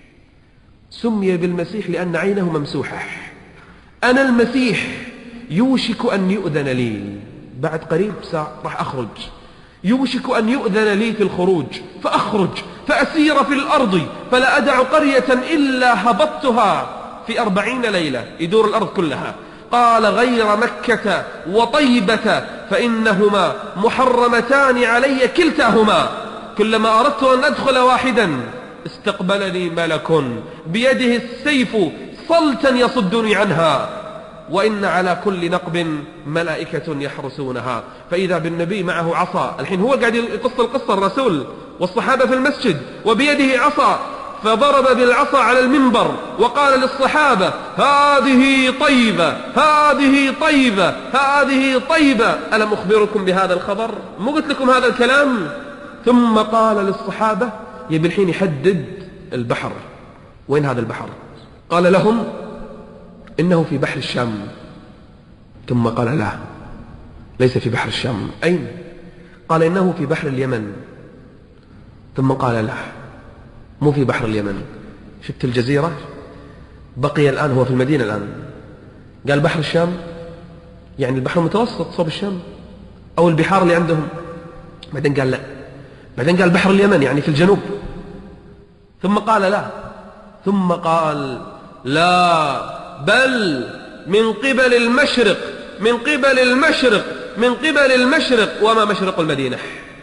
سمي بالمسيح لأن عينه ممسوحة. أنا المسيح يوشك أن يؤذن لي. بعد قريب ساعة راح أخرج، يوشك أن يؤذن لي في الخروج، فأخرج فأسير في الأرض فلا أدع قرية إلا هبطتها في أربعين ليلة، يدور الأرض كلها. قال غير مكة وطيبة فإنهما محرمتان علي كلتاهما، كلما أردت أن أدخل واحدا استقبلني ملك بيده السيف صلتا يصدني عنها، وإن على كل نقب ملائكة يحرسونها. فإذا بالنبي معه عصا، الحين هو قاعد يقص القصة الرسول والصحابة في المسجد وبيده عصا، فضرب بالعصا على المنبر وقال للصحابة هذه طيبة هذه طيبة هذه طيبة، ألم أخبركم بهذا الخبر؟ مو قلت لكم هذا الكلام؟ ثم قال للصحابة يبي الحين يحدد البحر، وين هذا البحر؟ قال لهم إنه في بحر الشام. ثم قال لا، ليس في بحر الشام. أين؟ قال إنه في بحر اليمن. ثم قال لا، مو في بحر اليمن. شفت الجزيرة؟ بقي الآن هو في المدينة الآن. قال بحر الشام، يعني البحر المتوسط صوب الشام أو البحار اللي عندهم. بعدين قال لا، بعدين قال بحر اليمن يعني في الجنوب. ثم قال لا، ثم قال لا، بل من قبل المشرق، من قبل المشرق، من قبل المشرق. وما مشرق المدينة؟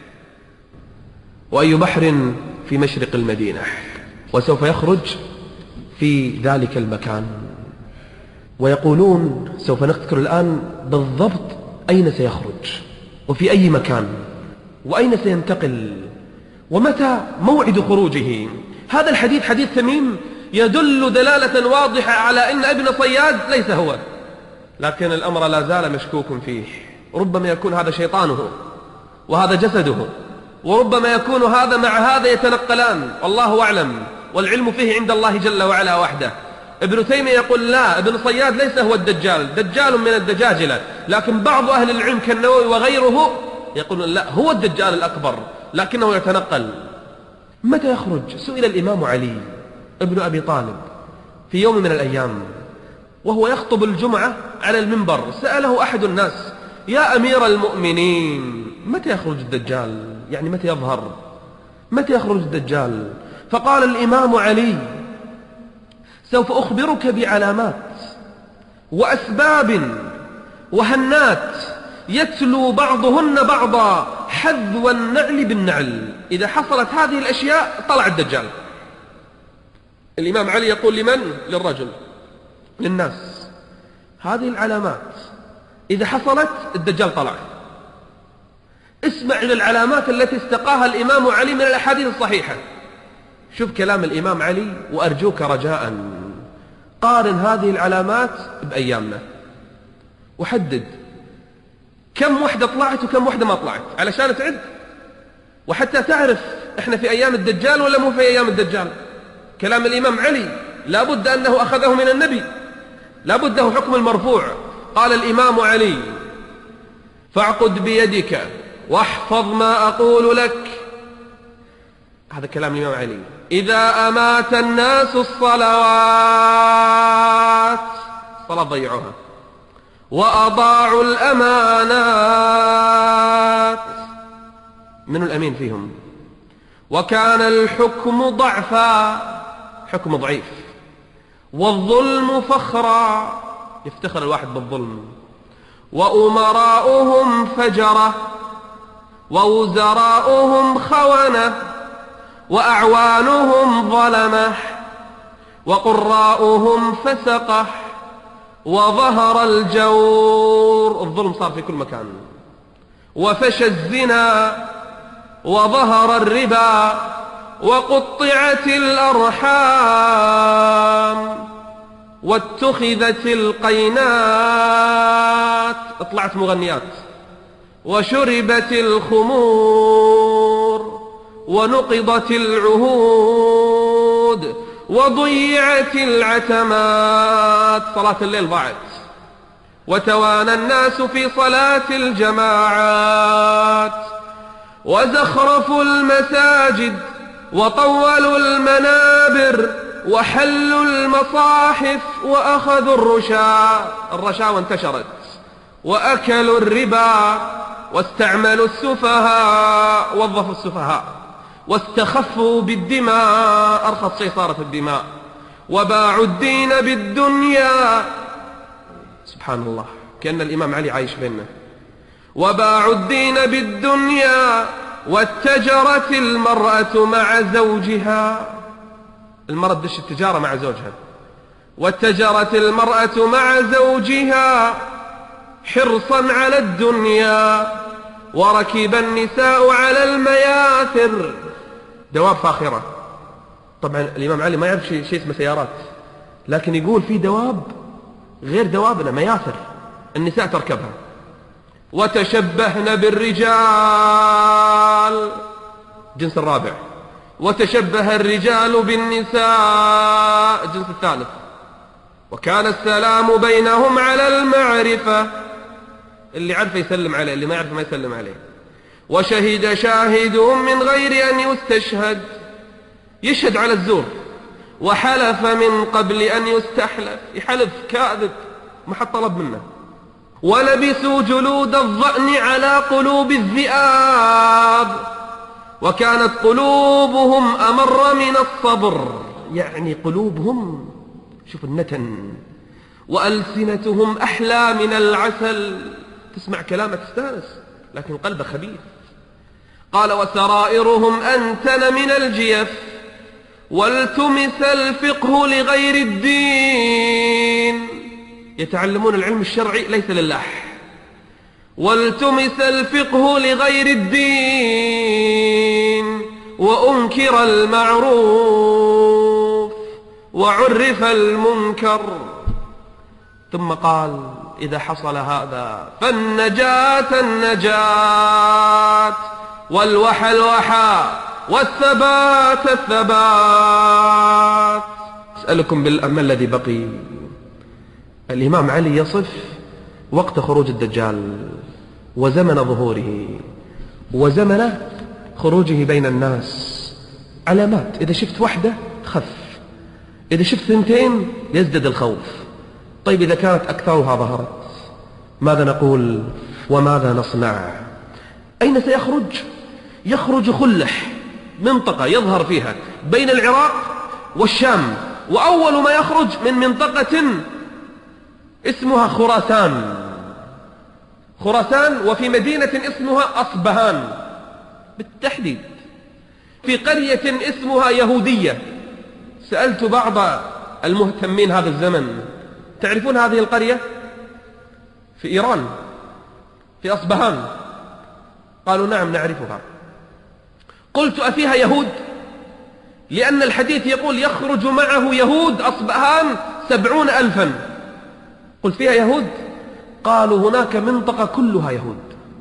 وأي بحر في مشرق المدينة؟ وسوف يخرج في ذلك المكان. ويقولون سوف نذكر الآن بالضبط أين سيخرج وفي أي مكان وأين سينتقل ومتى موعد خروجه. هذا الحديث حديث ثمين يدل دلالة واضحة على أن ابن صياد ليس هو، لكن الأمر لا زال مشكوك فيه. ربما يكون هذا شيطانه وهذا جسده، وربما يكون هذا مع هذا يتنقلان، والله أعلم، والعلم فيه عند الله جل وعلا وحده. ابن تيمية يقول لا، ابن صياد ليس هو الدجال، دجال من الدجاجلة، لكن بعض أهل العلم كالنووي وغيره يقولون لا، هو الدجال الأكبر لكنه يتنقل. متى يخرج؟ سئل الإمام علي ابن أبي طالب في يوم من الأيام وهو يخطب الجمعة على المنبر، سأله أحد الناس يا أمير المؤمنين متى يخرج الدجال؟ يعني متى يظهر؟ متى يخرج الدجال؟ فقال الإمام علي سوف أخبرك بعلامات وأسباب وهنات يتلو بعضهن بعضا حذو النعل بالنعل، إذا حصلت هذه الأشياء طلع الدجال. الإمام علي يقول لمن؟ للرجل، للناس، هذه العلامات إذا حصلت الدجال طلع. اسمع إلى العلامات التي استقاها الإمام علي من الأحاديث الصحيحة. شوف كلام الإمام علي وأرجوك رجاء قارن هذه العلامات بأيامنا وحدد كم وحدة طلعت وكم وحدة ما طلعت علشان تعد، وحتى تعرف احنا في أيام الدجال ولا مو في أيام الدجال. كلام الإمام علي لابد أنه أخذه من النبي، لابد له حكم المرفوع. قال الإمام علي فاعقد بيدك واحفظ ما أقول لك، هذا كلام الإمام علي، إذا أمات الناس الصلوات، صلاة ضيعوها، وأضاعوا الأمانات، من الأمين فيهم، وكان الحكم ضعفا، حكم ضعيف، والظلم فخرا، يفتخر الواحد بالظلم، وأمراؤهم فجرة، ووزراؤهم خونة، وأعوانهم ظلمة، وقراؤهم فسقة، وظهر الجور، الظلم صار في كل مكان، وفشى الزنا، وظهر الربا، وقطعت الأرحام، واتخذت القينات، اطلعت مغنيات، وشربت الخمور، ونقضت العهود، وضيعت العتمات، صلاة الليل ضاعت، وتوانى الناس في صلاة الجماعات، وزخرفوا المساجد، وطولوا المنابر، وحلوا المصاحف، وأخذوا الرشا، الرشاوى انتشرت، وأكلوا الربا واستعملوا السفهاء، وظفوا السفهاء، واستخفوا بالدماء، أرخص شيء صارت الدماء، وباعوا الدين بالدنيا. سبحان الله، كأن الإمام علي عايش بيننا. وباعوا الدين بالدنيا، واتجرت المرأة مع زوجها. المرأة تدش التجارة مع زوجها. واتجرت المرأة مع زوجها حرصا على الدنيا، وركب النساء على المياثر، دواب فاخرة. طبعا الإمام علي ما يعرف شيء شي اسمه سيارات، لكن يقول في دواب غير دوابنا، مياثر النساء تركبها. وتشبهن بالرجال، جنس الرابع. وتشبه الرجال بالنساء، الجنس الثالث. وكان السلام بينهم على المعرفة، اللي عرف يسلم عليه، اللي ما يعرف ما يسلم عليه. وشهد شاهد من غير أن يستشهد، يشهد على الزور. وحلف من قبل أن يستحلف، يحلف كاذب ما حد طلب منه. ولبسوا جلود الضأن على قلوب الذئاب، وكانت قلوبهم أمر من الصبر، يعني قلوبهم شوف النتن. وألسنتهم أحلى من العسل، تسمع كلامه تستانس لكن قلبه خبيث. قال وسرائرهم أنتن من الجيف، والتمس الفقه لغير الدين، يتعلمون العلم الشرعي ليس لله. والتمس الفقه لغير الدين، وأنكر المعروف وعرف المنكر. ثم قال إذا حصل هذا فالنجاة النجاة، والوحى الوحى، والثبات الثبات. أسألكم بالأمل الذي بقي. الإمام علي يصف وقت خروج الدجال وزمن ظهوره وزمن خروجه بين الناس. علامات، إذا شفت واحدة خف، إذا شفت ثنتين يزدد الخوف. طيب إذا كانت أكثرها ظهرت ماذا نقول وماذا نصنع؟ أين سيخرج؟ يخرج خلح، منطقة يظهر فيها بين العراق والشام، وأول ما يخرج من منطقة اسمها خراسان. خراسان، وفي مدينة اسمها أصبهان بالتحديد، في قرية اسمها يهودية. سألت بعض المهتمين هذا الزمن تعرفون هذه القرية؟ في إيران، في أصبهان. قالوا نعم نعرفها. قلت أفيها يهود؟ لأن الحديث يقول يخرج معه يهود أصبهان سبعون ألفا. قلت فيها يهود؟ قالوا هناك منطقة كلها يهود،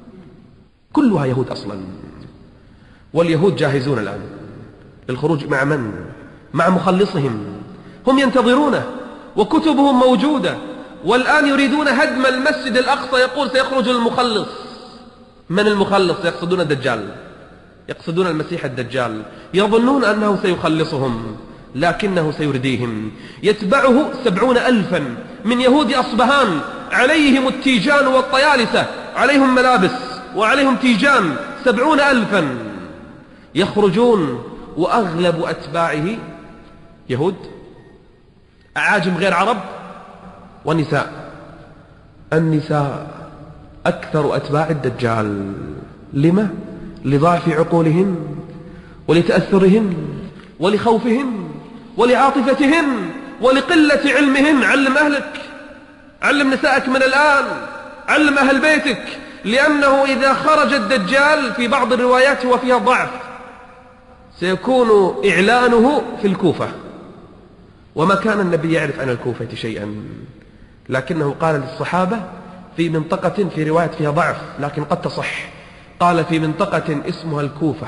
كلها يهود أصلا. واليهود جاهزون الآن للخروج مع من؟ مع مخلصهم، هم ينتظرونه وكتبهم موجودة، والآن يريدون هدم المسجد الأقصى. يقول سيخرج المخلص. من المخلص؟ يقصدون الدجال، يقصدون المسيح الدجال. يظنون أنه سيخلصهم لكنه سيرديهم. يتبعه سبعون ألفا من يهود أصبهان، عليهم التيجان والطيالسة، عليهم ملابس وعليهم تيجان، سبعون ألفا يخرجون، وأغلب أتباعه يهود، أعاجم غير عرب، ونساء. النساء أكثر أتباع الدجال. لما؟ لضعف عقولهن، ولتأثرهن، ولخوفهن، ولعاطفتهن، ولقلة علمهن. علم أهلك، علم نسائك من الآن، علم أهل بيتك، لأنه إذا خرج الدجال في بعض الروايات وفيها ضعف سيكون إعلانه في الكوفة، وما كان النبي يعرف عن الكوفة شيئا، لكنه قال للصحابة في منطقة، في رواية فيها ضعف لكن قد تصح، قال في منطقة اسمها الكوفة،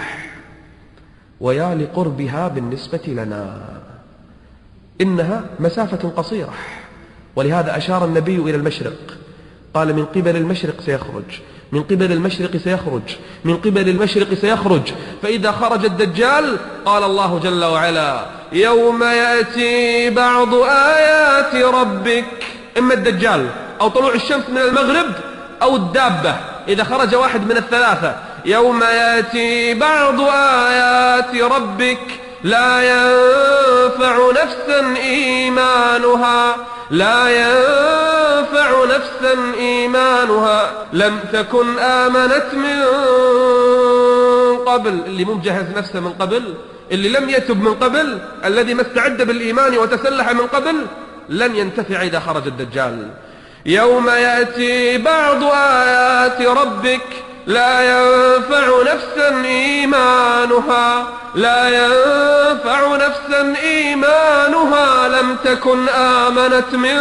ويا لقربها بالنسبة لنا، إنها مسافة قصيرة. ولهذا أشار النبي إلى المشرق، قال من قبل المشرق سيخرج، من قبل المشرق سيخرج، من قبل المشرق سيخرج. فإذا خرج الدجال قال الله جل وعلا يوم يأتي بعض آيات ربك، إما الدجال أو طلوع الشمس من المغرب أو الدابة، إذا خرج واحد من الثلاثة. يوم يأتي بعض آيات ربك لا ينفع نفسا إيمانها لا ينفع نفسا إيمانها لم تكن آمنت من قبل. اللي مو مجهز نفسه من قبل، اللي لم يتب من قبل، الذي ما استعد بالإيمان وتسلح من قبل، لن ينتفع إذا خرج الدجال. يوم يأتي بعض آيات ربك لا ينفع نفسا إيمانها لا ينفع نفسا إيمانها لم تكن آمنت من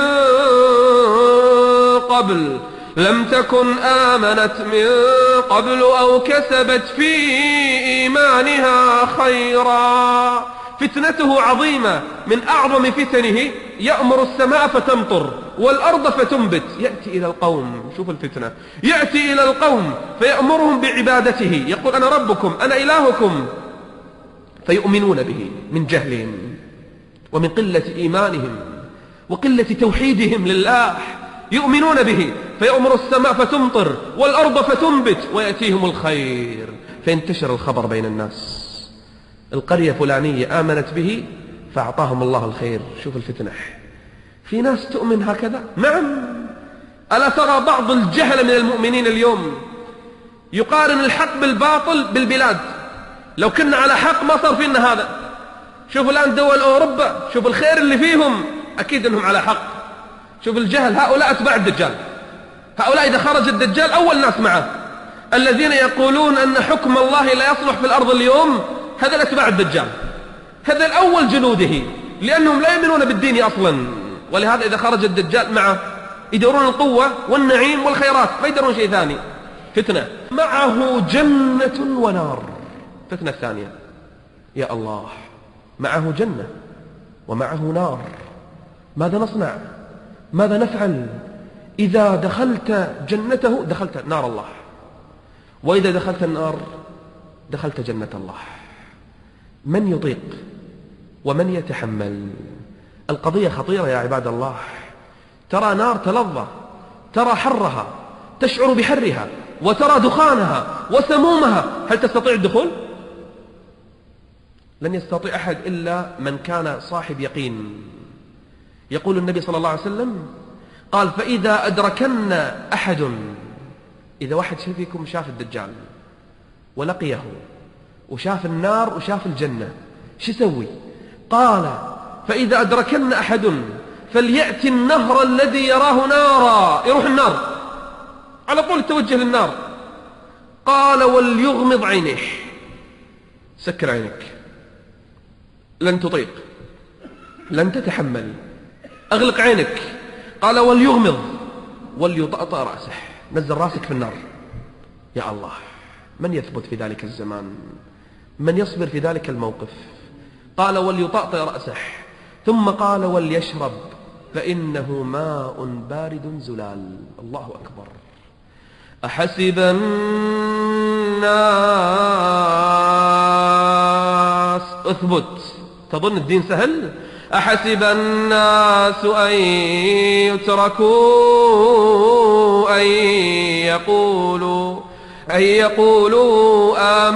قبل لم تكن آمنت من قبل أو كسبت في إيمانها خيرا. فتنته عظيمة، من أعظم فتنه يأمر السماء فتمطر والأرض فتنبت. يأتي إلى القوم، شوف الفتنة، يأتي إلى القوم فيأمرهم بعبادته، يقول أنا ربكم أنا إلهكم، فيؤمنون به من جهلهم ومن قلة إيمانهم وقلة توحيدهم لله. يؤمنون به فيأمر السماء فتمطر والأرض فتنبت ويأتيهم الخير، فينتشر الخبر بين الناس. القرية فلانية آمنت به فأعطاهم الله الخير. شوف الفتنة، في ناس تؤمن هكذا. نعم، ألا ترى بعض الجهل من المؤمنين اليوم يقارن الحق بالباطل بالبلاد. لو كنا على حق ما صار فينا هذا. شوف الآن دول أوروبا، شوف الخير اللي فيهم، أكيد أنهم على حق. شوف الجهل، هؤلاء أتباع الدجال. هؤلاء إذا خرج الدجال أول ناس معه. الذين يقولون أن حكم الله لا يصلح في الأرض اليوم، هذا الأتباع الدجال، هذا الأول جنوده، لأنهم لا يؤمنون بالدين أصلا. ولهذا إذا خرج الدجال معه يدورون القوة والنعيم والخيرات، ما يدورون شيء ثاني. فتنة، معه جنة ونار. فتنة الثانية، يا الله، معه جنة ومعه نار، ماذا نصنع؟ ماذا نفعل؟ إذا دخلت جنته دخلت نار الله، وإذا دخلت النار دخلت جنة الله. من يطيق ومن يتحمل؟ القضية خطيرة يا عباد الله. ترى نار تلظى، ترى حرها، تشعر بحرها، وترى دخانها وسمومها. هل تستطيع الدخول؟ لن يستطيع أحد إلا من كان صاحب يقين. يقول النبي صلى الله عليه وسلم، قال فإذا أدركن أحد، إذا واحد فيكم شاف الدجال ولقيه وشاف النار وشاف الجنة، شو يسوي؟ قال فإذا أدركن أحد فليأتي النهر الذي يراه نارا، يروح النار على طول، توجه للنار. قال وليغمض عينيه، سكر عينك، لن تطيق، لن تتحمل، أغلق عينك. قال وليغمض وليطأطأ رأسه، نزل رأسك في النار. يا الله، من يثبت في ذلك الزمان؟ من يصبر في ذلك الموقف؟ قال وليطأطئ رأسه، ثم قال وليشرب فإنه ماء بارد زلال. الله أكبر. أحسب الناس، اثبت، تظن الدين سهل؟ أحسب الناس أن يتركوا أن يقولوا أن يقولوا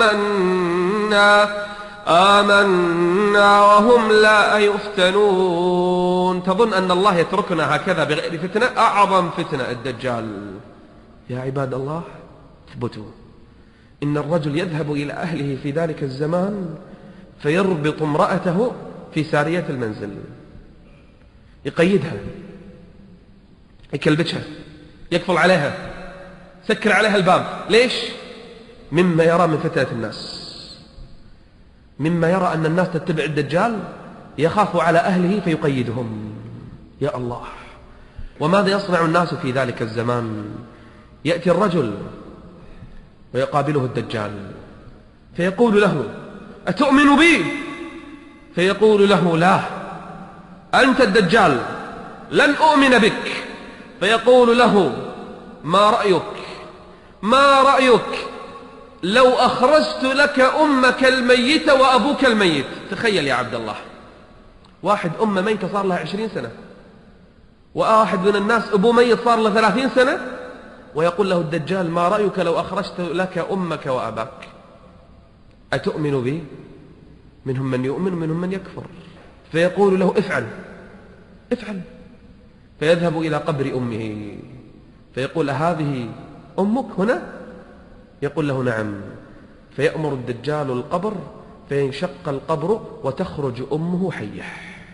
آمنا آمنا وهم لا يفتنون. تظن أن الله يتركنا هكذا بغير فتنة؟ أعظم فتنة الدجال. يا عباد الله، اثبتوا. إن الرجل يذهب إلى أهله في ذلك الزمان فيربط امرأته في سارية المنزل، يقيدها، يكلبشها، يقفل عليها، سكر عليها الباب. ليش؟ مما يرى من فتنة الناس، مما يرى أن الناس تتبع الدجال، يخاف على أهله فيقيدهم. يا الله، وماذا يصنع الناس في ذلك الزمان؟ يأتي الرجل ويقابله الدجال فيقول له أتؤمن بي؟ فيقول له لا، أنت الدجال، لن أؤمن بك. فيقول له ما رأيك ما رأيك لو أخرجت لك أمك الميتة وأبوك الميت؟ تخيل يا عبد الله، واحد أمه ميتة صار لها عشرين سنة، وواحد من الناس أبوه ميت صار له ثلاثين سنة، ويقول له الدجال: ما رأيك لو أخرجت لك أمك وأباك؟ أتؤمن بي؟ منهم من يؤمن ومنهم من يكفر. فيقول له: افعل افعل. فيذهب إلى قبر أمه فيقول: هذه أمك هنا؟ يقول له: نعم. فيأمر الدجال القبر فينشق القبر وتخرج أمه حية.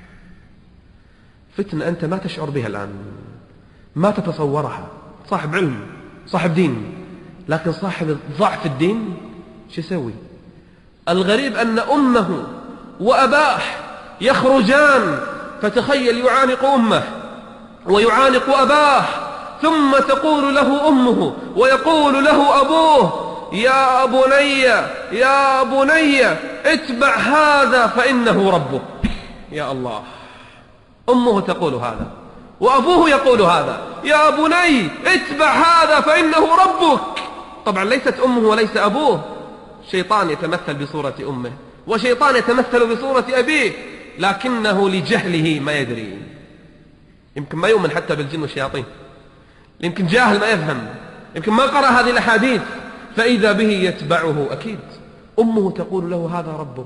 فتنة أنت ما تشعر بها الآن، ما تتصورها. صاحب علم، صاحب دين، لكن صاحب ضعف الدين شو يسوي؟ الغريب أن أمه وأباه يخرجان، فتخيل يعانق أمه ويعانق أباه، ثم تقول له أمه ويقول له أبوه: يا بني يا بني اتبع هذا فإنه ربك. يا الله، أمه تقول هذا وأبوه يقول هذا: يا بني اتبع هذا فإنه ربك. طبعا ليست أمه وليس أبوه، شيطان يتمثل بصورة أمه وشيطان يتمثل بصورة أبيه، لكنه لجهله ما يدري، يمكن ما يؤمن حتى بالجن والشياطين، يمكن جاهل ما يفهم، يمكن ما قرأ هذه الأحاديث، فإذا به يتبعه أكيد. أمه تقول له: هذا ربك.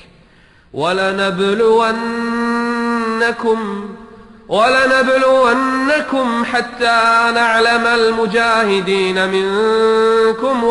ولنبلونكم ولنبلونكم حتى نعلم المجاهدين منكم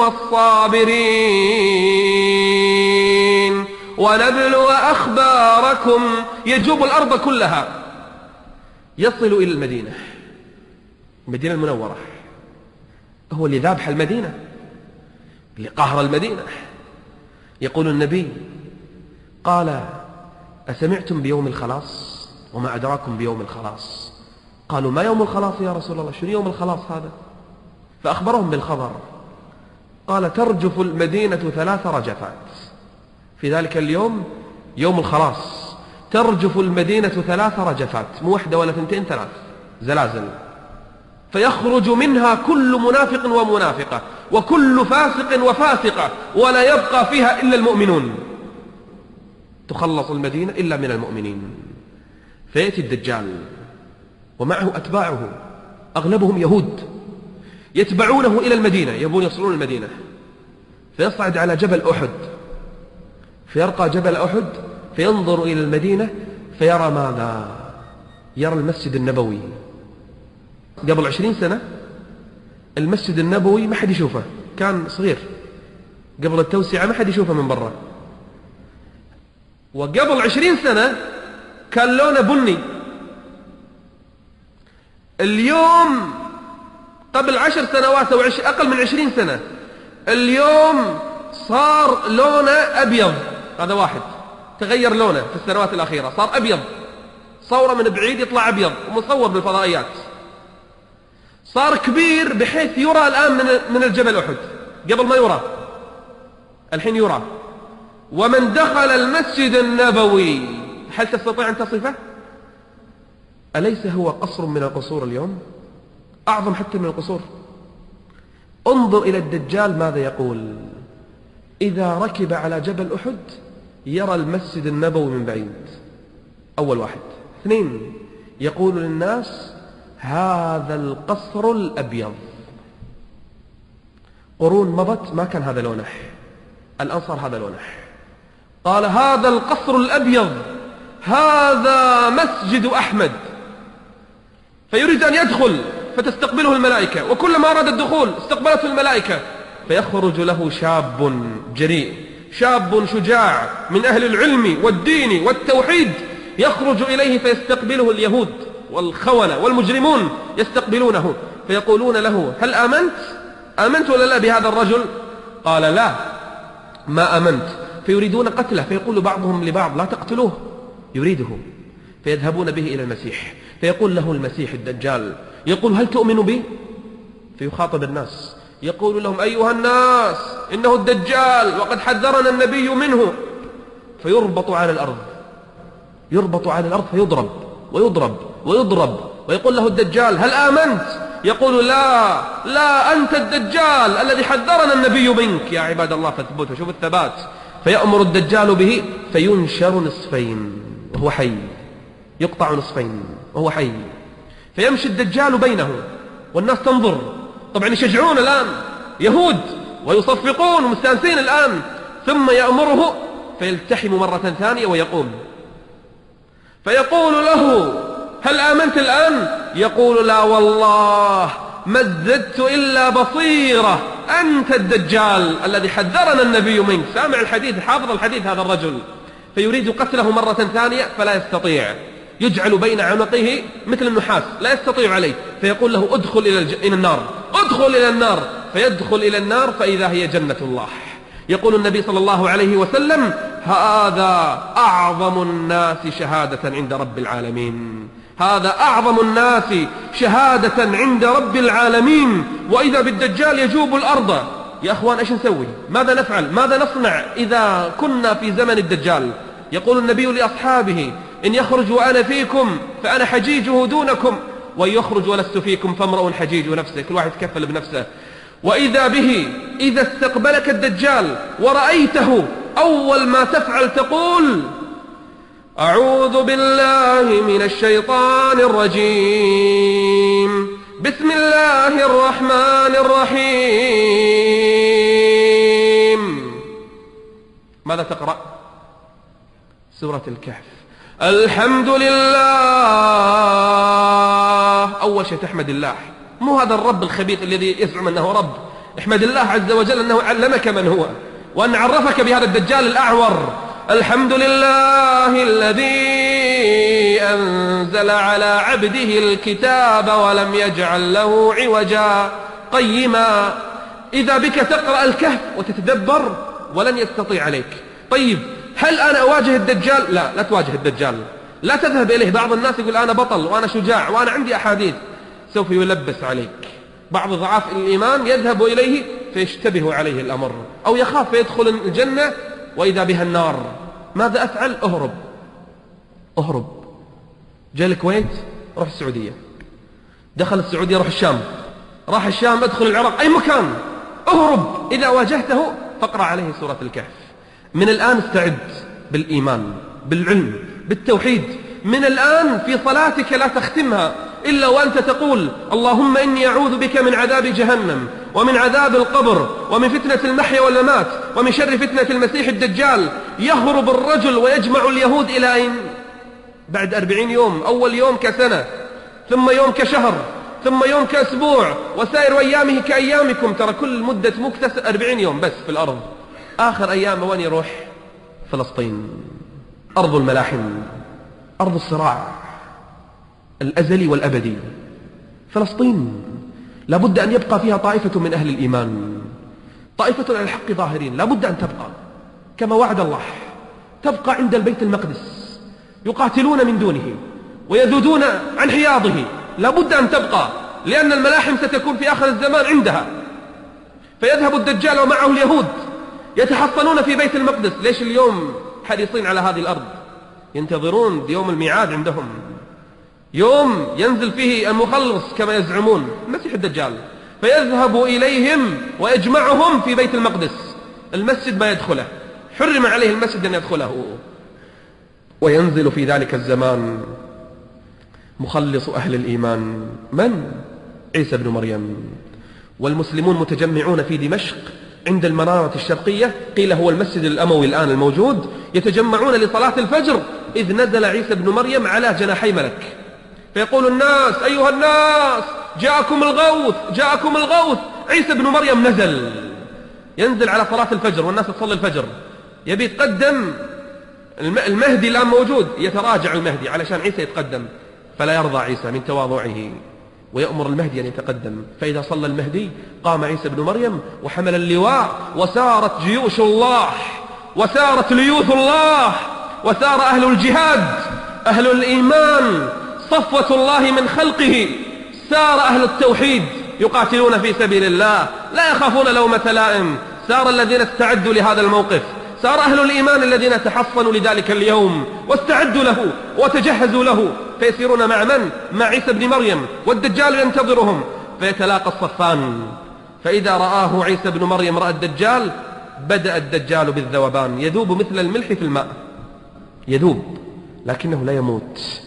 والصابرين ونبلو أخباركم. يجوب الأرض كلها، يصل إلى المدينة، المدينة المنورة، هو اللي ذابح المدينة، اللي قهر المدينة. يقول النبي: قال: أسمعتم بيوم الخلاص؟ وما أدراكم بيوم الخلاص؟ قالوا: ما يوم الخلاص يا رسول الله؟ شنو يوم الخلاص هذا؟ فأخبرهم بالخبر. قال: ترجف المدينة ثلاث رجفات في ذلك اليوم، يوم الخلاص، ترجف المدينة ثلاث رجفات، مو واحدة ولا ثنتين، ثلاث زلازل، فيخرج منها كل منافق ومنافقة وكل فاسق وفاسقة، ولا يبقى فيها إلا المؤمنون، تخلص المدينة إلا من المؤمنين. فيأتي الدجال ومعه أتباعه، أغلبهم يهود، يتبعونه إلى المدينة، يبون يصلون المدينة. فيصعد على جبل أحد، فيرقى جبل أحد، فينظر إلى المدينة فيرى ماذا؟ يرى المسجد النبوي. قبل عشرين سنة المسجد النبوي ما حد يشوفه، كان صغير، قبل التوسعة ما حد يشوفه من برا. وقبل عشرين سنة كان لونه بني. اليوم قبل عشر سنوات أو عش... أقل من عشرين سنة، اليوم صار لونه أبيض. هذا واحد تغير لونه في السنوات الأخيرة، صار أبيض، صورة من بعيد يطلع أبيض ومصور بالفضائيات. صار كبير بحيث يرى الآن من من الجبل أحد، قبل ما يرى، الحين يرى. ومن دخل المسجد النبوي، هل تستطيع أن تصفه؟ أليس هو قصر من القصور اليوم؟ أعظم حتى من القصور. انظر إلى الدجال ماذا يقول. إذا ركب على جبل أحد يرى المسجد النبوي من بعيد، أول واحد. اثنين، يقول للناس: هذا القصر الأبيض. قرون مضت ما كان هذا لونه، الآن صار هذا لونه. قال: هذا القصر الأبيض، هذا مسجد أحمد. فيريد أن يدخل فتستقبله الملائكة، وكلما أراد الدخول استقبلته الملائكة. فيخرج له شاب جريء، شاب شجاع من أهل العلم والدين والتوحيد، يخرج إليه فيستقبله اليهود والخونة والمجرمون، يستقبلونه فيقولون له: هل آمنت؟ آمنت ولا لا بهذا الرجل؟ قال: لا، ما آمنت. فيريدون قتله، فيقول بعضهم لبعض: لا تقتلوه، يريده. فيذهبون به إلى المسيح، فيقول له المسيح الدجال، يقول: هل تؤمن بي؟ فيخاطب الناس، يقول لهم: أيها الناس، إنه الدجال وقد حذرنا النبي منه. فيربط على الأرض، يربط على الأرض فيضرب ويضرب ويضرب، ويقول له الدجال: هل آمنت؟ يقول: لا لا، أنت الدجال الذي حذرنا النبي منك. يا عباد الله فاثبتوا، شوف الثبات. فيأمر الدجال به فينشر نصفين وهو حي، يقطع نصفين وهو حي. فيمشي الدجال بينه والناس تنظر، طبعا يشجعون الآن يهود ويصفقون ومستانسين الآن، ثم يأمره فيلتحم مرة ثانية ويقوم، فيقول له هل آمنت الآن؟ يقول لا والله ما ازددت إلا بصيرة، أنت الدجال الذي حذرنا النبي منك. سامع الحديث، حافظ الحديث هذا الرجل، فيريد قتله مرة ثانية فلا يستطيع، يجعل بين عنقه مثل النحاس لا يستطيع عليه، فيقول له ادخل إلى, الج... إلى النار، ادخل إلى النار، فيدخل إلى النار فإذا هي جنة الله. يقول النبي صلى الله عليه وسلم هذا أعظم الناس شهادة عند رب العالمين، هذا أعظم الناس شهادة عند رب العالمين. وإذا بالدجال يجوب الأرض. يا أخوان إيش نسوي؟ ماذا نفعل؟ ماذا نصنع إذا كنا في زمن الدجال؟ يقول النبي لأصحابه إن يخرج وأنا فيكم فأنا حجيجه دونكم، وإن يخرج ولست فيكم فامرؤ حجيج نفسه، كل واحد يتكفل بنفسه. وإذا به إذا استقبلك الدجال ورأيته أول ما تفعل تقول أعوذ بالله من الشيطان الرجيم، بسم الله الرحمن الرحيم. ماذا تقرأ؟ سورة الكهف. الحمد لله، أول شيء تحمد الله، مو هذا الرب الخبيث الذي يزعم أنه رب، احمد الله عز وجل أنه علمك من هو، وأن عرفك بهذا الدجال الأعور. الحمد لله الذي أنزل على عبده الكتاب ولم يجعل له عوجا قيما. إذا بك تقرأ الكهف وتتدبر ولن يستطيع عليك. طيب هل أنا أواجه الدجال؟ لا، لا تواجه الدجال، لا تذهب إليه. بعض الناس يقول أنا بطل وأنا شجاع وأنا عندي أحاديث، سوف يلبس عليك. بعض ضعاف الإيمان يذهب إليه فيشتبه عليه الأمر، أو يخاف فيدخل الجنة وإذا بها النار. ماذا أفعل؟ أهرب أهرب. جاء الكويت روح السعودية، دخل السعودية روح الشام، راح الشام ادخل العراق، أي مكان أهرب. إذا واجهته فاقرأ عليه سورة الكهف. من الآن استعد بالإيمان، بالعلم، بالتوحيد. من الآن في صلاتك لا تختمها إلا وأنت تقول اللهم إني أعوذ بك من عذاب جهنم ومن عذاب القبر ومن فتنة المحيا والممات ومن شر فتنة المسيح الدجال. يهرب الرجل ويجمع اليهود إلى أين؟ بعد أربعين يوم، أول يوم كسنة، ثم يوم كشهر، ثم يوم كأسبوع، وسائر أيامه كأيامكم. ترى كل مدة مكتس أربعين يوم بس في الأرض. آخر أيام وين يروح؟ فلسطين، أرض الملاحم، أرض الصراع الأزلي والأبدي. فلسطين لابد أن يبقى فيها طائفة من أهل الإيمان، طائفة على الحق ظاهرين، لابد أن تبقى كما وعد الله، تبقى عند البيت المقدس، يقاتلون من دونه ويذودون عن حياضه. لابد أن تبقى، لأن الملاحم ستكون في آخر الزمان عندها. فيذهب الدجال ومعه اليهود يتحصنون في بيت المقدس. ليش اليوم حريصين على هذه الأرض؟ ينتظرون يوم الميعاد عندهم، يوم ينزل فيه المخلص كما يزعمون، المسيح الدجال. فيذهب إليهم ويجمعهم في بيت المقدس. المسجد ما يدخله، حرم عليه المسجد أن يدخله. وينزل في ذلك الزمان مخلص أهل الإيمان، من؟ عيسى بن مريم. والمسلمون متجمعون في دمشق عند المنارة الشرقية، قيل هو المسجد الأموي الآن الموجود، يتجمعون لصلاة الفجر، إذ نزل عيسى بن مريم على جناحي ملك، فيقول الناس أيها الناس جاءكم الغوث، جاءكم الغوث. عيسى بن مريم نزل، ينزل على صلاة الفجر والناس تصلي الفجر، يبي يتقدم. المهدي الآن موجود، يتراجع المهدي علشان عيسى يتقدم، فلا يرضى عيسى من تواضعه ويأمر المهدي أن يتقدم. فإذا صلى المهدي قام عيسى بن مريم وحمل اللواء، وسارت جيوش الله، وسارت ليوث الله، وسار أهل الجهاد، أهل الإيمان، صفوة الله من خلقه. سار أهل التوحيد يقاتلون في سبيل الله لا يخافون لومة لائم. سار الذين استعدوا لهذا الموقف، سار أهل الإيمان الذين تحصنوا لذلك اليوم واستعدوا له وتجهزوا له. فيسيرون مع من؟ مع عيسى بن مريم، والدجال ينتظرهم. فيتلاقى الصفان، فإذا رآه عيسى بن مريم رأى الدجال، بدأ الدجال بالذوبان، يذوب مثل الملح في الماء، يذوب لكنه لا يموت.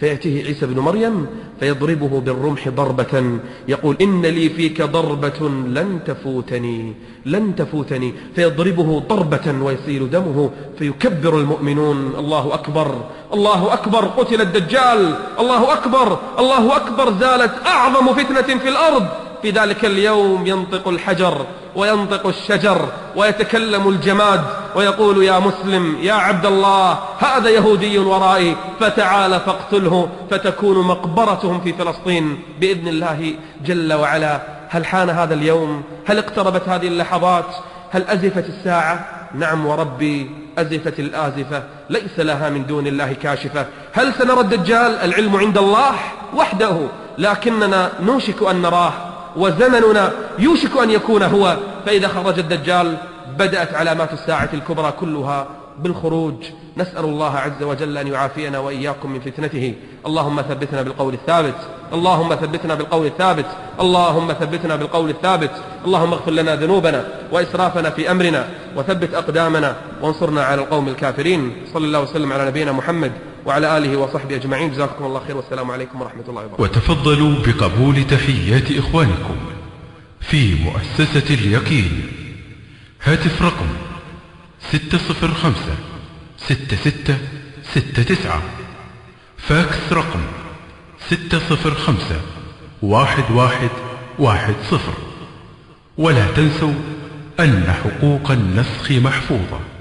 فيأتيه عيسى بن مريم فيضربه بالرمح ضربة يقول إن لي فيك ضربة لن تفوتني لن تفوتني، فيضربه ضربة ويسيل دمه فيكبر المؤمنون الله أكبر الله أكبر قتل الدجال، الله أكبر الله أكبر، زالت أعظم فتنة في الأرض. في ذلك اليوم ينطق الحجر وينطق الشجر ويتكلم الجماد ويقول يا مسلم يا عبد الله هذا يهودي ورائي فتعال فاقتله، فتكون مقبرتهم في فلسطين بإذن الله جل وعلا. هل حان هذا اليوم؟ هل اقتربت هذه اللحظات؟ هل أزفت الساعة؟ نعم وربي أزفت الآزفة، ليس لها من دون الله كاشفة. هل سنرى الدجال؟ العلم عند الله وحده، لكننا نوشك أن نراه وزمننا يوشك أن يكون هو. فإذا خرج الدجال بدأت علامات الساعة الكبرى كلها بالخروج. نسأل الله عز وجل أن يعافينا وإياكم من فتنته. اللهم ثبتنا بالقول الثابت اللهم ثبتنا بالقول الثابت اللهم ثبتنا بالقول الثابت اللهم اغفر لنا ذنوبنا وإسرافنا في أمرنا وثبت أقدامنا وانصرنا على القوم الكافرين. صلى الله وسلم على نبينا محمد وعلى آله وصحبه أجمعين. جزاكم الله خير والسلام عليكم ورحمة الله وبركاته. وتفضلوا بقبول تحيات إخوانكم في مؤسسة اليقين. هاتف رقم ستة صفر خمسة ستة ستة ستة تسعة، فاكس رقم ستة صفر خمسة واحد واحد واحد صفر. ولا تنسوا أن حقوق النسخ محفوظة.